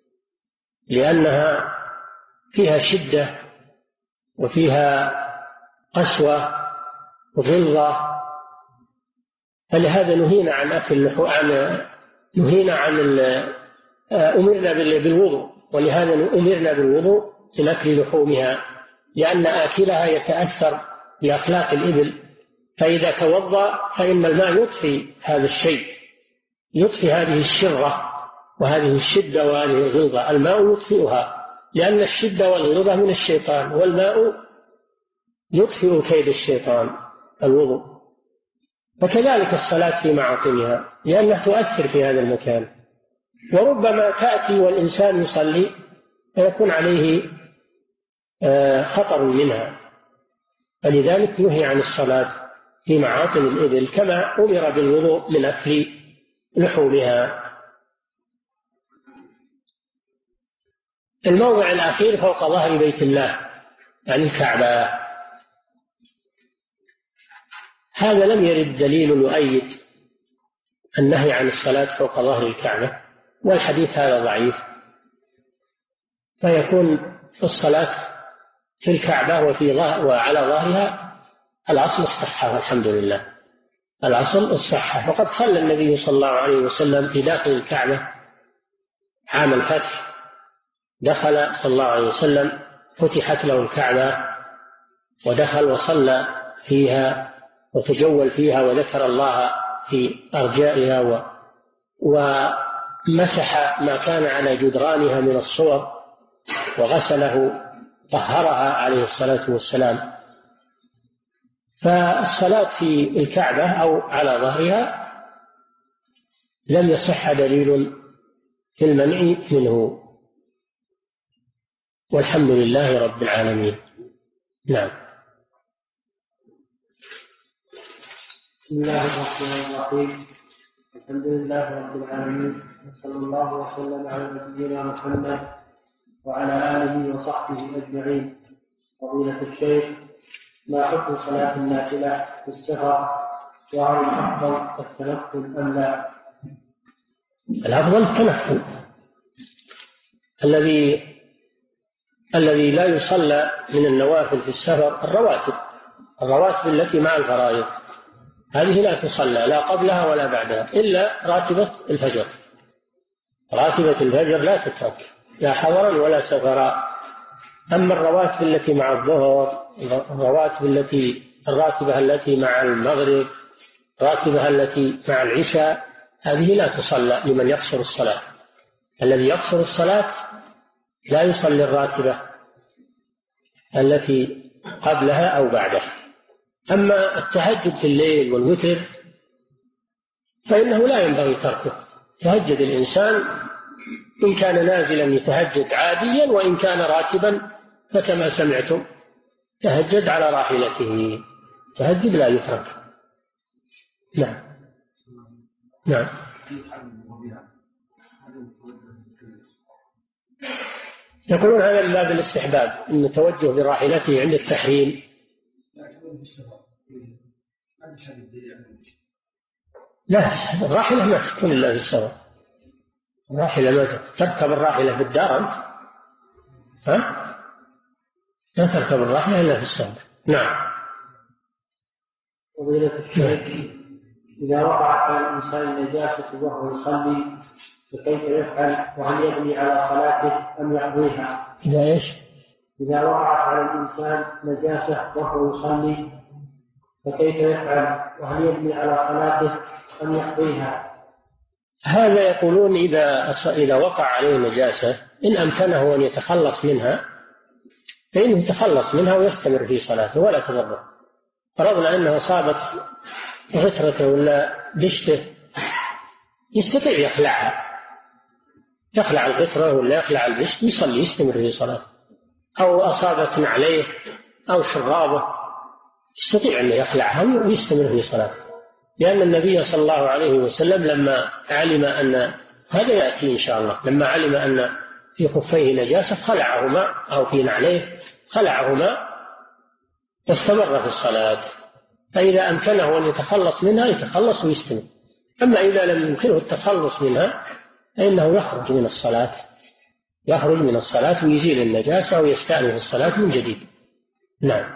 لأنها فيها شدة وفيها قسوة وغلظة، فلهذا نهينا عن أكل عن نهينا عن أمرنا بالوضوء، ولهذا أمرنا بالوضوء من أكل لحومها، لأن آكلها يتأثر بأخلاق الإبل، فإذا توضأ فإن الماء يطفي هذا الشيء، يطفي هذه الشرة وهذه الشدة وهذه الغلظة، الماء يطفئها، لأن الشدة والغلظة من الشيطان، والماء يطفئ كيد الشيطان الوضوء. فكذلك الصلاة في معاطنها، لأنها تؤثر في هذا المكان، وربما تأتي والإنسان يصلي فيكون عليه خطر منها، فلذلك نهي عن الصلاة في معاطن الإبل كما أمر بالوضوء من أكل لحومها. الموضع الأخير فوق ظهر بيت الله، يعني الكعبة، هذا لم يرد دليل يؤيد النهي عن الصلاة فوق ظهر الكعبة، والحديث هذا ضعيف، فيكون الصلاة في الكعبة وفي ظهر وعلى ظهرها الأصل الصحة، والحمد لله الأصل الصحة. وقد صلى النبي صلى الله عليه وسلم في داخل الكعبة عام الفتح، دخل صلى الله عليه وسلم فتحت له الكعبة ودخل وصلى فيها وتجول فيها وذكر الله في أرجائها و... ومسح ما كان على جدرانها من الصور وغسله طهرها عليه الصلاة والسلام. فالصلاة في الكعبة أو على ظهرها لم يصح دليل في المنع منه، والحمد لله رب العالمين. نعم. بسم الله الرحمن الرحيم، الحمد لله رب العالمين، وصلى الله وسلم على نبينا محمد وعلى آله وصحبه أجمعين. فضيلة الشيخ، ما حكم صلاة النافلة في السفر، وهل الأفضل التنفل أم لا؟ الأفضل التنفل. الذي الذي لا يصلى من النوافل في السفر الرواتب، الرواتب التي مع الفرائض، هذه لا تصلى لا قبلها ولا بعدها، إلا راتبة الفجر. راتبة الفجر لا تترك لا حضرا ولا سفرا. أما الرواتب التي مع الظهر، الرواتب التي الراتبة التي مع المغرب، الراتبة التي مع العشاء، هذه لا تصلى لمن يقصر الصلاة. الذي يقصر الصلاة لا يصلي الراتبة التي قبلها أو بعدها. أما التهجد في الليل والوتر فإنه لا ينبغي تركه. تهجد الإنسان إن كان نازلا يتهجد عاديا، وإن كان راكبا فكما سمعتم تهجد على راحلته. تهجد لا يترك. نعم نعم. يقولون هذا من باب الاستحباب، أن التوجه براحلته عند التحريم. لا، الراحلة ما تكون إلا في السفر. الراحلة ما تركب الراحلة في الدار أنت ها؟ لا تركب الراحلة إلا في السفر. نعم. فضيلة الشيخ، إذا وقعت على الإنسان نجاسة وهو يصلي فكيف يفعل؟ وهل يبني على صلاته أم يقضيها؟ إذا إيش؟ إذا وقعت على الإنسان نجاسة وهو يصلي فكيف يفعل؟ وهل يبني على صلاته أم يقضيها؟ هذا يقولون إذا إذا وقع عليه نجاسة إن أمكنه أن يتخلص منها فإنه يتخلص منها ويستمر في صلاته ولا تضره. فرضنا أنها أصابت غترته ولا بشته يستطيع يخلعها، يخلع الغترة ولا يخلع البشت يصلي يستمر في صلاته. أو أصابت نعليه أو شرابه يستطيع أن يخلعها ويستمر في صلاته، لأن النبي صلى الله عليه وسلم لما علم أن هذا يأتي إن شاء الله، لما علم أن في خفيه نجاسة خلعهما أو في نعليه خلعهما واستمر في الصلاة. فإذا أمكنه أن يتخلص منها يتخلص ويستمر، أما إذا لم يمكنه التخلص منها فإنه يخرج من الصلاة يخرج من الصلاة ويزيل النجاسة ويستأنف الصلاة من جديد. نعم.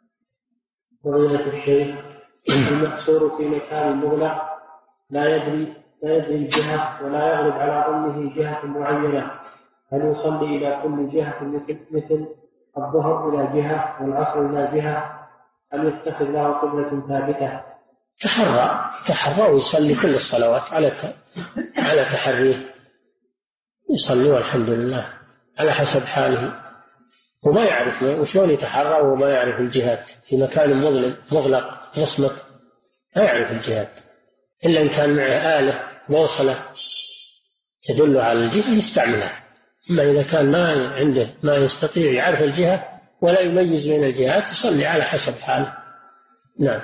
فضيلة الشيخ، المحصور في مكان مغلق لا يدري لا يدري الجهة ولا يغلب على ظنه جهة معينة، هل يصلي إلى كل جهة مثل مثل الظهر إلى جهة والعصر إلى جهة، أم يتخذ له قبلة ثابتة؟ تحرى تحرى ويصلي كل الصلوات على على تحريه، يصلي والحمد لله على حسب حاله، وما يعرف وشلون يتحرى وما يعرف الجهات في مكان مظلم مغلق مصمت، لا يعرف الجهات إلا إن كان معه آلة موصلة تدل على الجهة يستعملها. أما إذا كان ما عنده ما يستطيع يعرف الجهة ولا يميز بين الجهات يصلي على حسب حاله. نعم.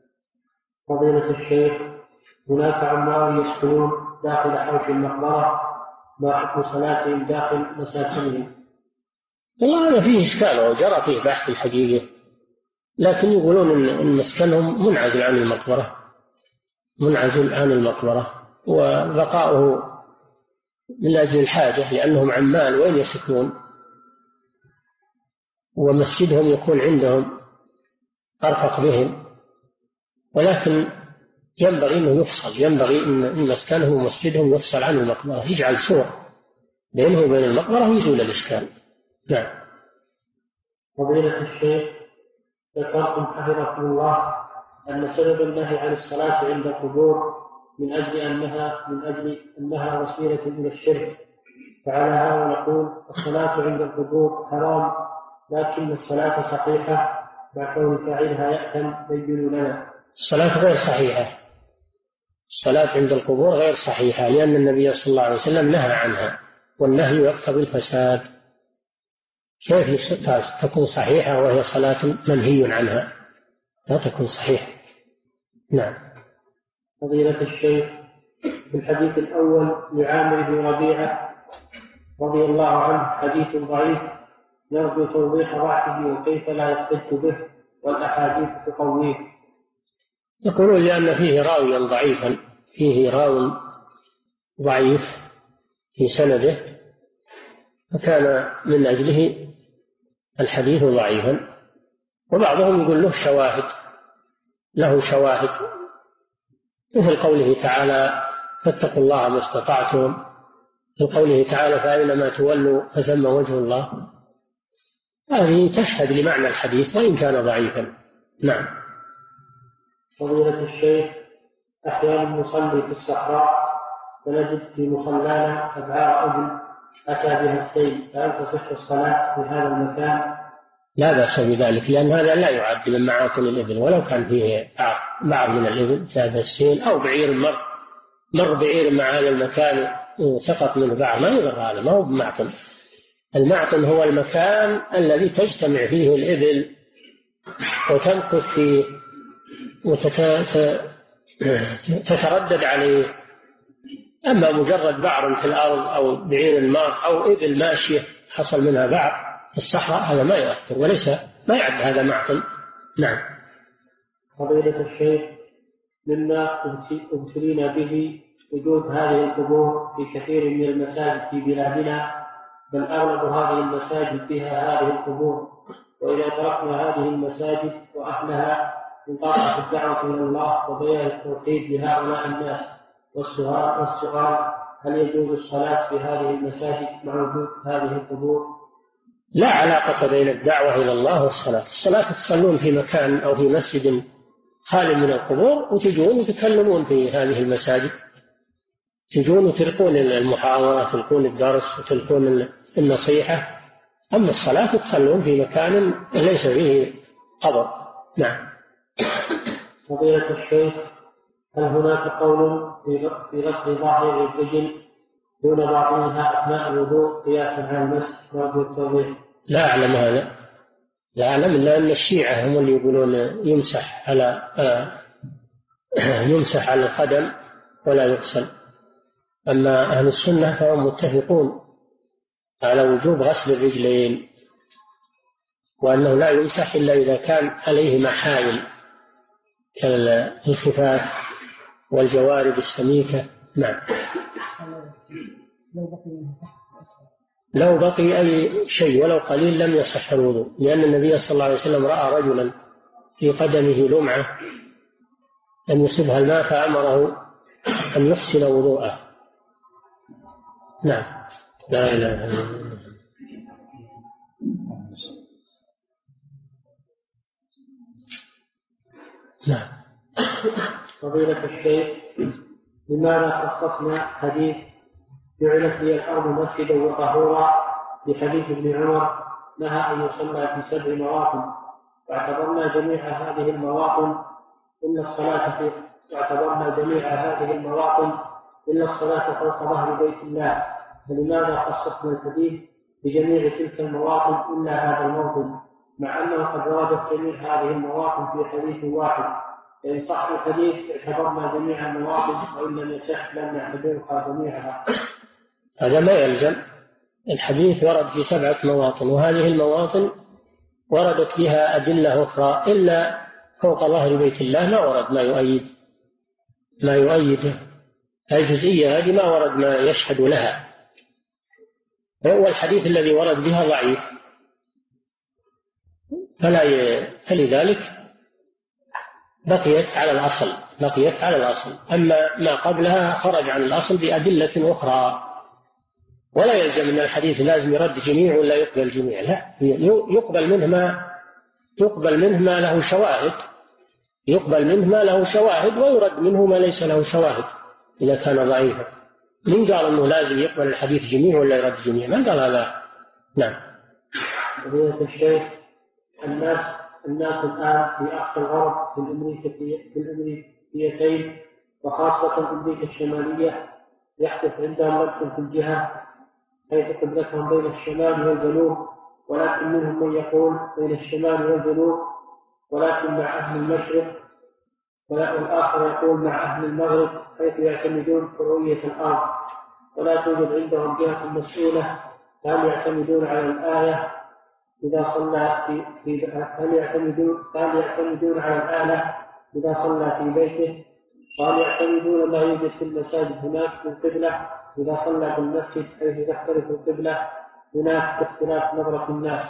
فضيلة الشيخ، هناك عمال يسكنون داخل حوش المقبرة، ما حكم صلاتهم داخل مساكنهم؟ والله هذا فيه إشكال وجرى فيه بحث الحقيقة، لكن يقولون إن مسكنهم منعزل عن المقبرة منعزل عن المقبرة وبقاؤه من أجل الحاجة، لأنهم عمال وين يسكنون ومسجدهم يكون عندهم أرفق بهم، ولكن ينبغي أنه يفصل ينبغي أن مسكنهم ومسجدهم يفصل عن المقبرة، يجعل سور بينه وبين المقبرة ويزول الإشكال. نعم. فضيلة الشيخ، ذكرتم حفظكم الله أن سبب النهي عن الصلاة عند القبور من أجل أنها من أجل أنها وسيلة إلى الشرك، فعلى هذا نقول الصلاة عند القبور حرام، لكن الصلاة صحيحة مع كون فاعلها يأثم، بينوا لنا. الصلاة غير صحيحة، الصلاة عند القبور غير صحيحة، لأن النبي صلى الله عليه وسلم نهى عنها، والنهي يقتضي الفساد. كيف تكون صحيحة وهي صلاة منهي عنها؟ لا تكون صحيحة. نعم. فضيلة الشيخ، في الحديث الأول لعامر بن ربيعة رضي الله عنه حديث ضعيف نرجو توضيح ضعفه وكيف لا يحتج به والأحاديث تقويه. يقولون لأن فيه راويا ضعيفا، فيه راوي ضعيف في سنده فكان من أجله الحديث ضعيفا، وبعضهم يقول له شواهد له شواهد مثل قوله تعالى فاتقوا الله ما استطعتم، في قوله تعالى فأينما تولوا فثم وجه الله، هذه تشهد لمعنى الحديث وإن كان ضعيفا. نعم. فضيلة الشيخ، أحيانا نصلي في الصحراء ونجد في مصلانا أبعار إبل أتى بها السيل، فهل تصح الصلاة في هذا المكان؟ لا بأس بذلك، لأن هذا لا يعد من معاقل الإبل، ولو كان فيه بعض من الإبل جاء السيل أو بعير مر مر بعير مع هذا المكان سقط منه بعض، ما يضر، هذا ما هو بمعقل. المعقل هو المكان الذي تجتمع فيه الإبل وتمكث فيه وتتردد عليه. أما مجرد بعر في الأرض أو بعير الماء أو إبل ماشية حصل منها بعر في الصحراء هذا ما يؤثر وليس ما يعد هذا معقل. نعم. فضيلة الشيخ، مما ابتلينا به وجود هذه القبور في كثير من المساجد في بلادنا بل أغلب هذه المساجد فيها هذه القبور، وإذا تركنا هذه المساجد وأهلها انقطعت الدعوة إلى الله وبيان التوحيد لهؤلاء الناس. والسؤال, والسؤال هل يجوز الصلاة في هذه المساجد مع وجود هذه القبور؟ لا علاقة بين الدعوة إلى الله والصلاة. الصلاة تصلون في مكان أو في مسجد خال من القبور، وتجون وتتكلمون في هذه المساجد، تجون وتلقون المحاضرة، تلقون الدرس، وتلقون النصيحة. أما الصلاة تصلون في مكان ليس فيه قبر. نعم. فضيلة الشيخ، هل هناك قول في غسل ظاهر الرجل دون باطنها أثناء الوضوء قياسا على المسح وجه التوضيح؟ لا أعلم هذا، لا أعلم إلا أن الشيعة هم اللي يقولون يمسح على يمسح على القدم ولا يغسل. أما أهل السنة فهم متفقون على وجوب غسل الرجلين، وأنه لا يمسح إلا إذا كان عليه محايل كالخفاف والجوارب السميكة. نعم. لو بقي أي شيء ولو قليل لم يصح الوضوء، لأن النبي صلى الله عليه وسلم رأى رجلا في قدمه لمعة لم يصبها الماء فأمره أن يحسن وضوءه. نعم. لا إله إلا الله. نعم. فضيلة الشيخ، لماذا خصصنا حديث جعلت لي الأرض مسجدا وطهورا بحديث ابن عمر نهى أن يصلى في سبع مواطن، واعتبرنا جميع هذه المواطن إلا الصلاة في واعتبرنا جميع هذه المواطن إلا الصلاة فوق ظهر بيت الله، فلماذا خصصنا الحديث بجميع تلك المواطن إلا هذا الموطن، مع أنه قد وردت جميع هذه المواطن في حديث واحد؟ فإن صح الحديث اعتبرنا جميع المواطن، وإن لم يصح لم نعتبرها جميعها. هذا ما يلزم. الحديث ورد في سبعة مواطن، وهذه المواطن وردت بها أدلة أخرى، إلا فوق ظهر بيت الله ما ورد ما يؤيد ما يؤيده. الجزئية هذه ما ورد ما يشهد لها، هو الحديث الذي ورد بها ضعيف، فلا ي... فلذلك بقيت على الأصل بقيت على الأصل أما ما قبلها خرج عن الأصل بأدلة أخرى. ولا يلزم أن الحديث لازم يرد جميع ولا يقبل جميع، لا، يقبل منه ما يقبل منه ما له شواهد يقبل منه ما له شواهد ويرد منه ما ليس له شواهد إذا كان ضعيفا. من قال أنه لازم يقبل الحديث جميع ولا يرد جميع؟ ما قال هذا. نعم. فضيلة الشيخ، الناس الناس الآن في أقصى الغرب في الأمريكيتين وخاصة أمريكا الشمالية يحدث عندهم لبس في الجهة حيث قبلتهم بين الشمال والجنوب، ولكن منهم من يقول بين الشمال والجنوب ولكن مع أهل المشرق، والآخر يقول مع أهل المغرب، حيث يعتمدون كروية الأرض ولا توجد عندهم جهة مسؤولة. هل يعتمدون على الآية إذا صلى في, في هل يعتمدون هل يعتمدون على الآلة إذا صلى في بيته؟ قال يعتمدون ما يوجد في المساجد هناك في القبلة إذا صلى في المسجد حيث تختلف القبلة هناك باختلاف نظرة الناس.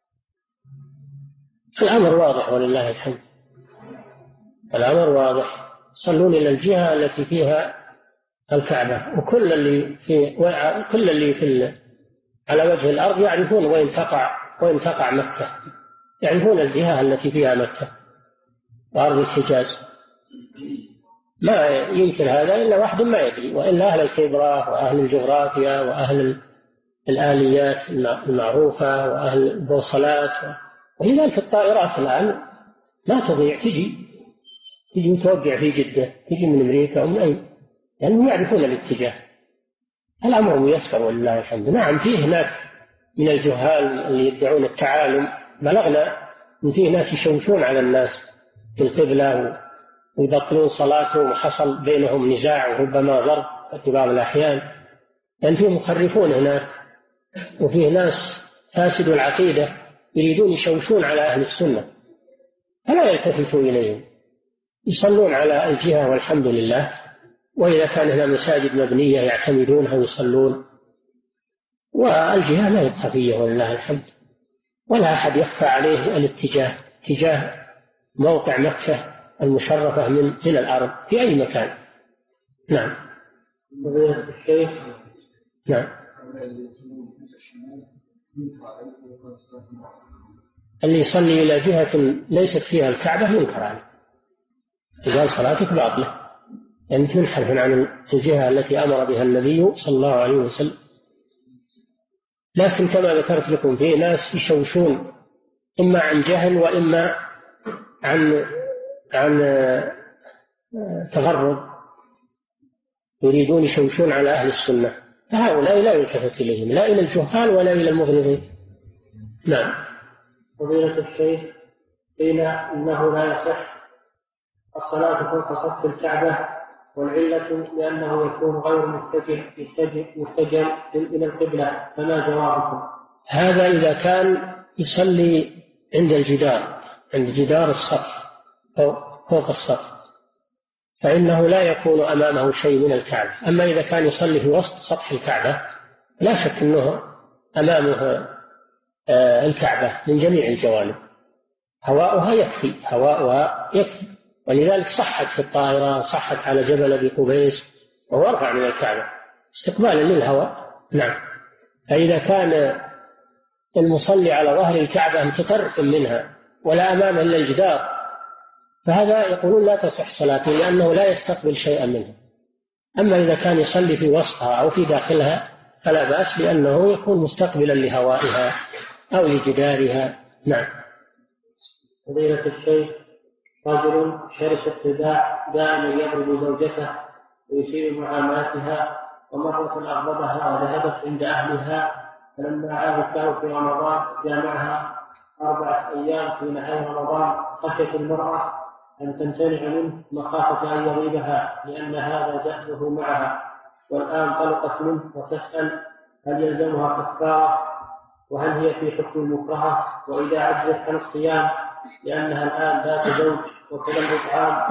الأمر واضح ولله الحمد. الأمر واضح. صلون إلى الجهة التي فيها الكعبة، وكل اللي في كل اللي في على وجه الأرض يعرفون وين تقع وين تقع مكة، يعرفون الجهة التي فيها مكة وأرض الحجاز. ما يمكن هذا إلا واحد ما يدري، وإلا أهل الخبرة وأهل الجغرافيا وأهل الآليات المعروفة وأهل البوصلات. ولذلك الطائرات الآن لا تضيع، تجي تجي توقع في جدة، تجي من أمريكا ومن أي، لأنهم يعني يعرفون الاتجاه. الأمر ميسر ولله الحمد. نعم، فيه هناك من الجهال اللي يدعون التعالم، بلغنا إن فيه ناس يشوشون على الناس في القبلة ويبطلون صلاتهم، وحصل بينهم نزاع وربما ضرب في بعض الأحيان، لأن يعني فيه مخرفون هناك، وفيه ناس فاسدوا العقيدة يريدون يشوشون على أهل السنة، فلا يلتفتوا إليهم، يصلون على الجهة والحمد لله. وإذا كان هنا مساجد مبنية يعتمدونها ويصلون. والجهة لا هي خفية ولله الحمد، ولا أحد يخفى عليه الاتجاه اتجاه موقع مكة المشرفة من من الأرض في أي مكان. نعم. الشيخ. نعم. اللي يصلي إلى جهة ليست فيها الكعبة ينكر عليه، قال صلاتك باطلة، يعني تنحرف عن الجهة التي أمر بها النبي صلى الله عليه وسلم. لكن كما ذكرت لكم في ناس يشوشون إما عن جهل وإما عن عن تغرب، يريدون يشوشون على أهل السنة، فهؤلاء لا يلتفت إليهم، لا إلى الجهال ولا إلى المغرضين. نعم. فضيلة الشيخ، قيل إنه لا يصح الصلاة فوق سقف الكعبة، والعلة لأنه يكون غير متجه متجه إلى القبلة، فما جوابكم؟ هذا إذا كان يصلي عند الجدار، عند جدار السطح فوق السطح، فإنه لا يكون أمامه شيء من الكعبة. أما إذا كان يصلي في وسط سطح الكعبة لا شك أنه أمامه الكعبة من جميع الجوانب، هواؤها يكفي هواؤها يكفي ولذلك صحت في الطائرة، صحت على جبل أبي قبيس وهو أرفع من الكعبة استقبالا للهواء. نعم. فإذا كان المصلي على ظهر الكعبة متطرف منها ولا أمامه إلا الجدار، فهذا يقولون لا تصح صلاته لأنه لا يستقبل شيئا منها. أما إذا كان يصلي في وسطها أو في داخلها فلا بأس، لأنه يكون مستقبلا لهوائها أو لجدارها. نعم. فضيلة الشيخ، رجل شرس الطباع دائما يضرب زوجته ويسيء معاملتها، ومرة أغضبها وذهبت عند أهلها، فلما عادت له في رمضان جامعها أربعة أيام في نهاية رمضان، خشيت المرأة أن تمتنع منه مخافة أن يغيبها لأن هذا جهله معها، والآن طلقت منه وتسأل هل يلزمها كفارة، وهل هي في حكم المكرهة، وإذا عجزت عن الصيام لأنها الآن ذات زوج وكذا الإطعام.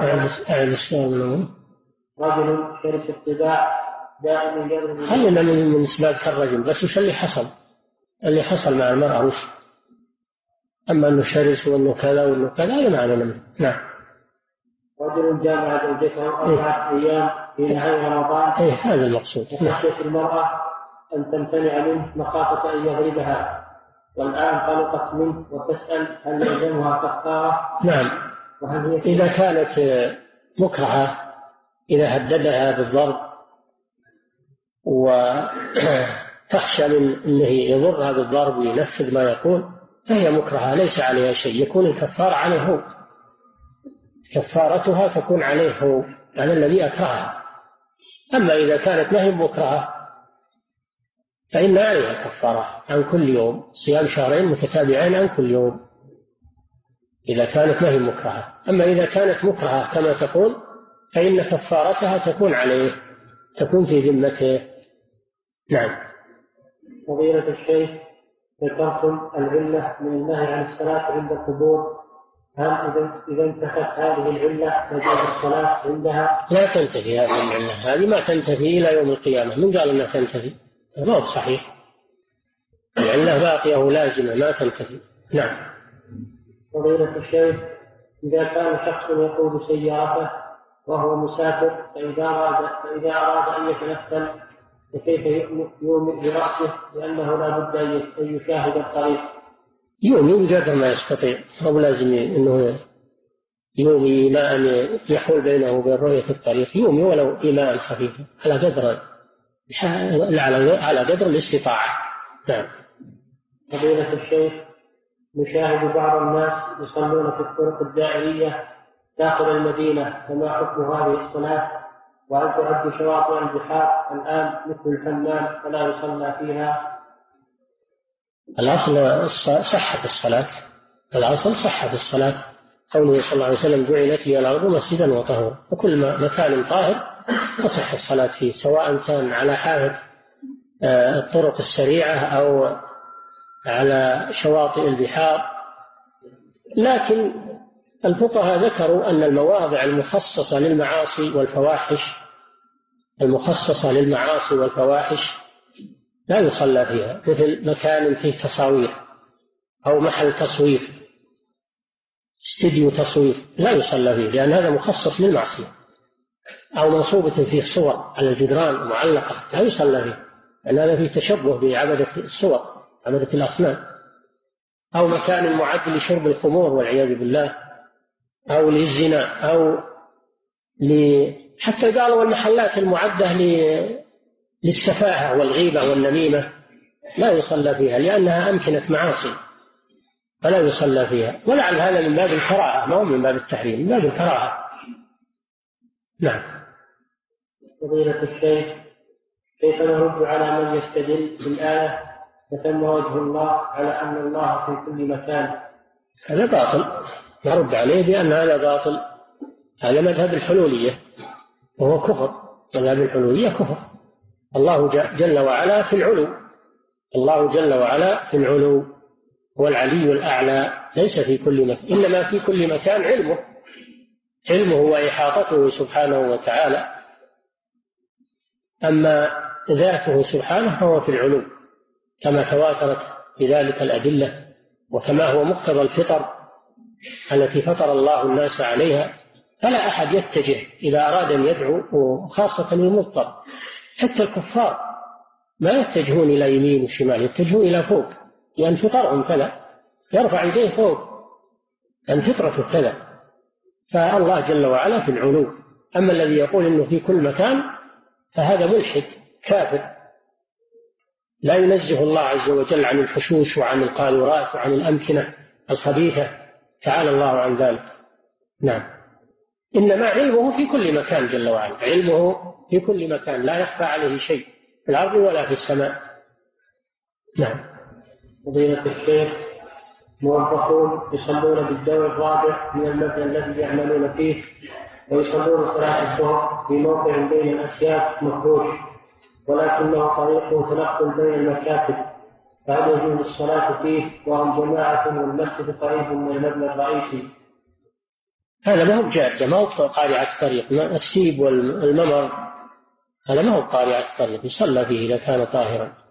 رجل شرس الطباع دائما يضرب. خلينا من أسباب الرجل، بس وش اللي حصل؟ اللي حصل مع المرأة وش؟ أما أنه شرس وأنه كذا وأنه كذا لا معنى منه. نعم. رجل جامع زوجته أربعة إيه؟ أيام في نهاية رمضان. إيه هذا المقصود. وخشيت المرأة أن تمتنع منه مخافة أن يغيبها، والآن طلقت منه وتسأل هل يلزمها كفارة. نعم. وهل هي إذا كانت مكرهة، إذا هددها بالضرب وتخشى من أنه يضرها بالضرب وينفذ ما يقول فهي مكرهة ليس عليها شيء، يكون الكفارة عليه هو، كفارتها تكون عليه هو على الذي أكرهها. أما إذا كانت ما هي مكرهة فإن عليها كفارة عن كل يوم، صيام شهرين متتابعين عن كل يوم إذا كانت ما هي مكرهة. أما إذا كانت مكرهة كما تقول فإن كفارتها تكون عليه، تكون في ذمته. نعم. فضيلة الشيخ، ذكرتم العلة من النهي عن الصلاة عند القبور، هل إذا انتهت هذه العلة تجوز الصلاة عندها؟ لا تنتهي هذه العلة، هذه ما تنتهي إلى يوم القيامة. من قال أنها تنتهي؟ ما هو صحيح، العلة باقية ولازمة ما تنتهي. نعم. فضيلة الشيخ، إذا كان شخص يقود سيارته وهو مسافر فإذا أراد فإذا أراد أن يتنفل فكيف يومئ برأسه لأنه لا بد أن يشاهد الطريق؟ يومي بقدر ما يستطيع، أو لازم أنه يومي ما أن يحول بينه وبين رؤية الطريق، يومي ولو إيماء خفيفا على قدر على قدر الاستطاعة. نعم. فضيلة الشيخ، نشاهد بعض الناس يصلون في الطرق الدائرية داخل المدينة، فما حكم هذه الصلاة؟ وهل تعد شواطئ البحار الآن مثل الحمام فلا يصلى فيها؟ الأصل صحة الصلاة، الأصل صحة الصلاة، قوله صلى الله عليه وسلم جعلت لي الأرض مسجدا وطهورا، وكل ما مكان طاهر تصح الصلاة فيه، سواء كان على حافة الطرق السريعة أو على شواطئ البحار. لكن الفقهاء ذكروا أن المواضع المخصصة للمعاصي والفواحش المخصصة للمعاصي والفواحش لا يصلى فيها، مثل مكان فيه تصاوير أو محل تصوير، استديو تصوير، لا يصلى فيه لأن هذا مخصص للمعصية. أو منصوبة فيه صور على الجدران معلقة، لا يصلى فيه لأن هذا فيه تشبه بعبدة الصور، عبدة الأصنام. أو مكان معد لشرب الخمور والعياذ بالله، أو للزنا، أو ل... حتى قالوا المحلات المعدة ل... للسفاهة والغيبة والنميمة لا يصلى فيها لأنها أمكنة معاصي، فلا يصلى فيها. ولعل هذا من باب الكراهة، ما هو من باب التحريم، من باب الكراهة. نعم. فضيلة الشيخ، كيف نرد على من يستدل بالآية فتم وجه الله على أن الله في كل مكان؟ هذا باطل، نرد عليه بأن هذا باطل، هذا مذهب الحلولية وهو كفر، مذهب الحلولية كفر. الله جل وعلا في العلو، الله جل وعلا في العلو هو العلي الأعلى، ليس في كل مكان، إنما في كل مكان علمه، علمه وإحاطته سبحانه وتعالى. أما ذاته سبحانه فهو في العلو كما تواترت بذلك الأدلة، وكما هو مقتضى الفطر التي فطر الله الناس عليها. فلا أحد يتجه إذا أراد أن يدعو، وخاصة المضطر. حتى الكفار ما يتجهون إلى يمين وشمال، يتجهون إلى فوق لأن فطرهم كذا، يرفع يديه فوق لأن فطرته كذا. فالله جل وعلا في العلو. أما الذي يقول إنه في كل مكان فهذا ملحد كافر، لا ينزه الله عز وجل عن الحشوش وعن القاذورات وعن الأمكنة الخبيثة، تعالى الله عن ذلك. نعم. إنما علمه في كل مكان جل وعلا، علمه في كل مكان، لا يخفى عليه شيء في الأرض ولا في السماء. نعم. فضيلة الشيخ، موظفون يصلون بالدور الرابع من المبنى الذي يعملون فيه، ويصلون صلاة الظهر في موقع بين الأسياف مفروش، ولكنه طريق تنقل بين المكاتب، فهل يجوز الصلاة فيه وهم جماعة والمسجد قريب من المبنى الرئيسي؟ هذا ما هو جادة، ما هو قارعة طريق، السيب والممر هذا ما هو قارعة طريق، يصلى فيه إذا كان طاهرا.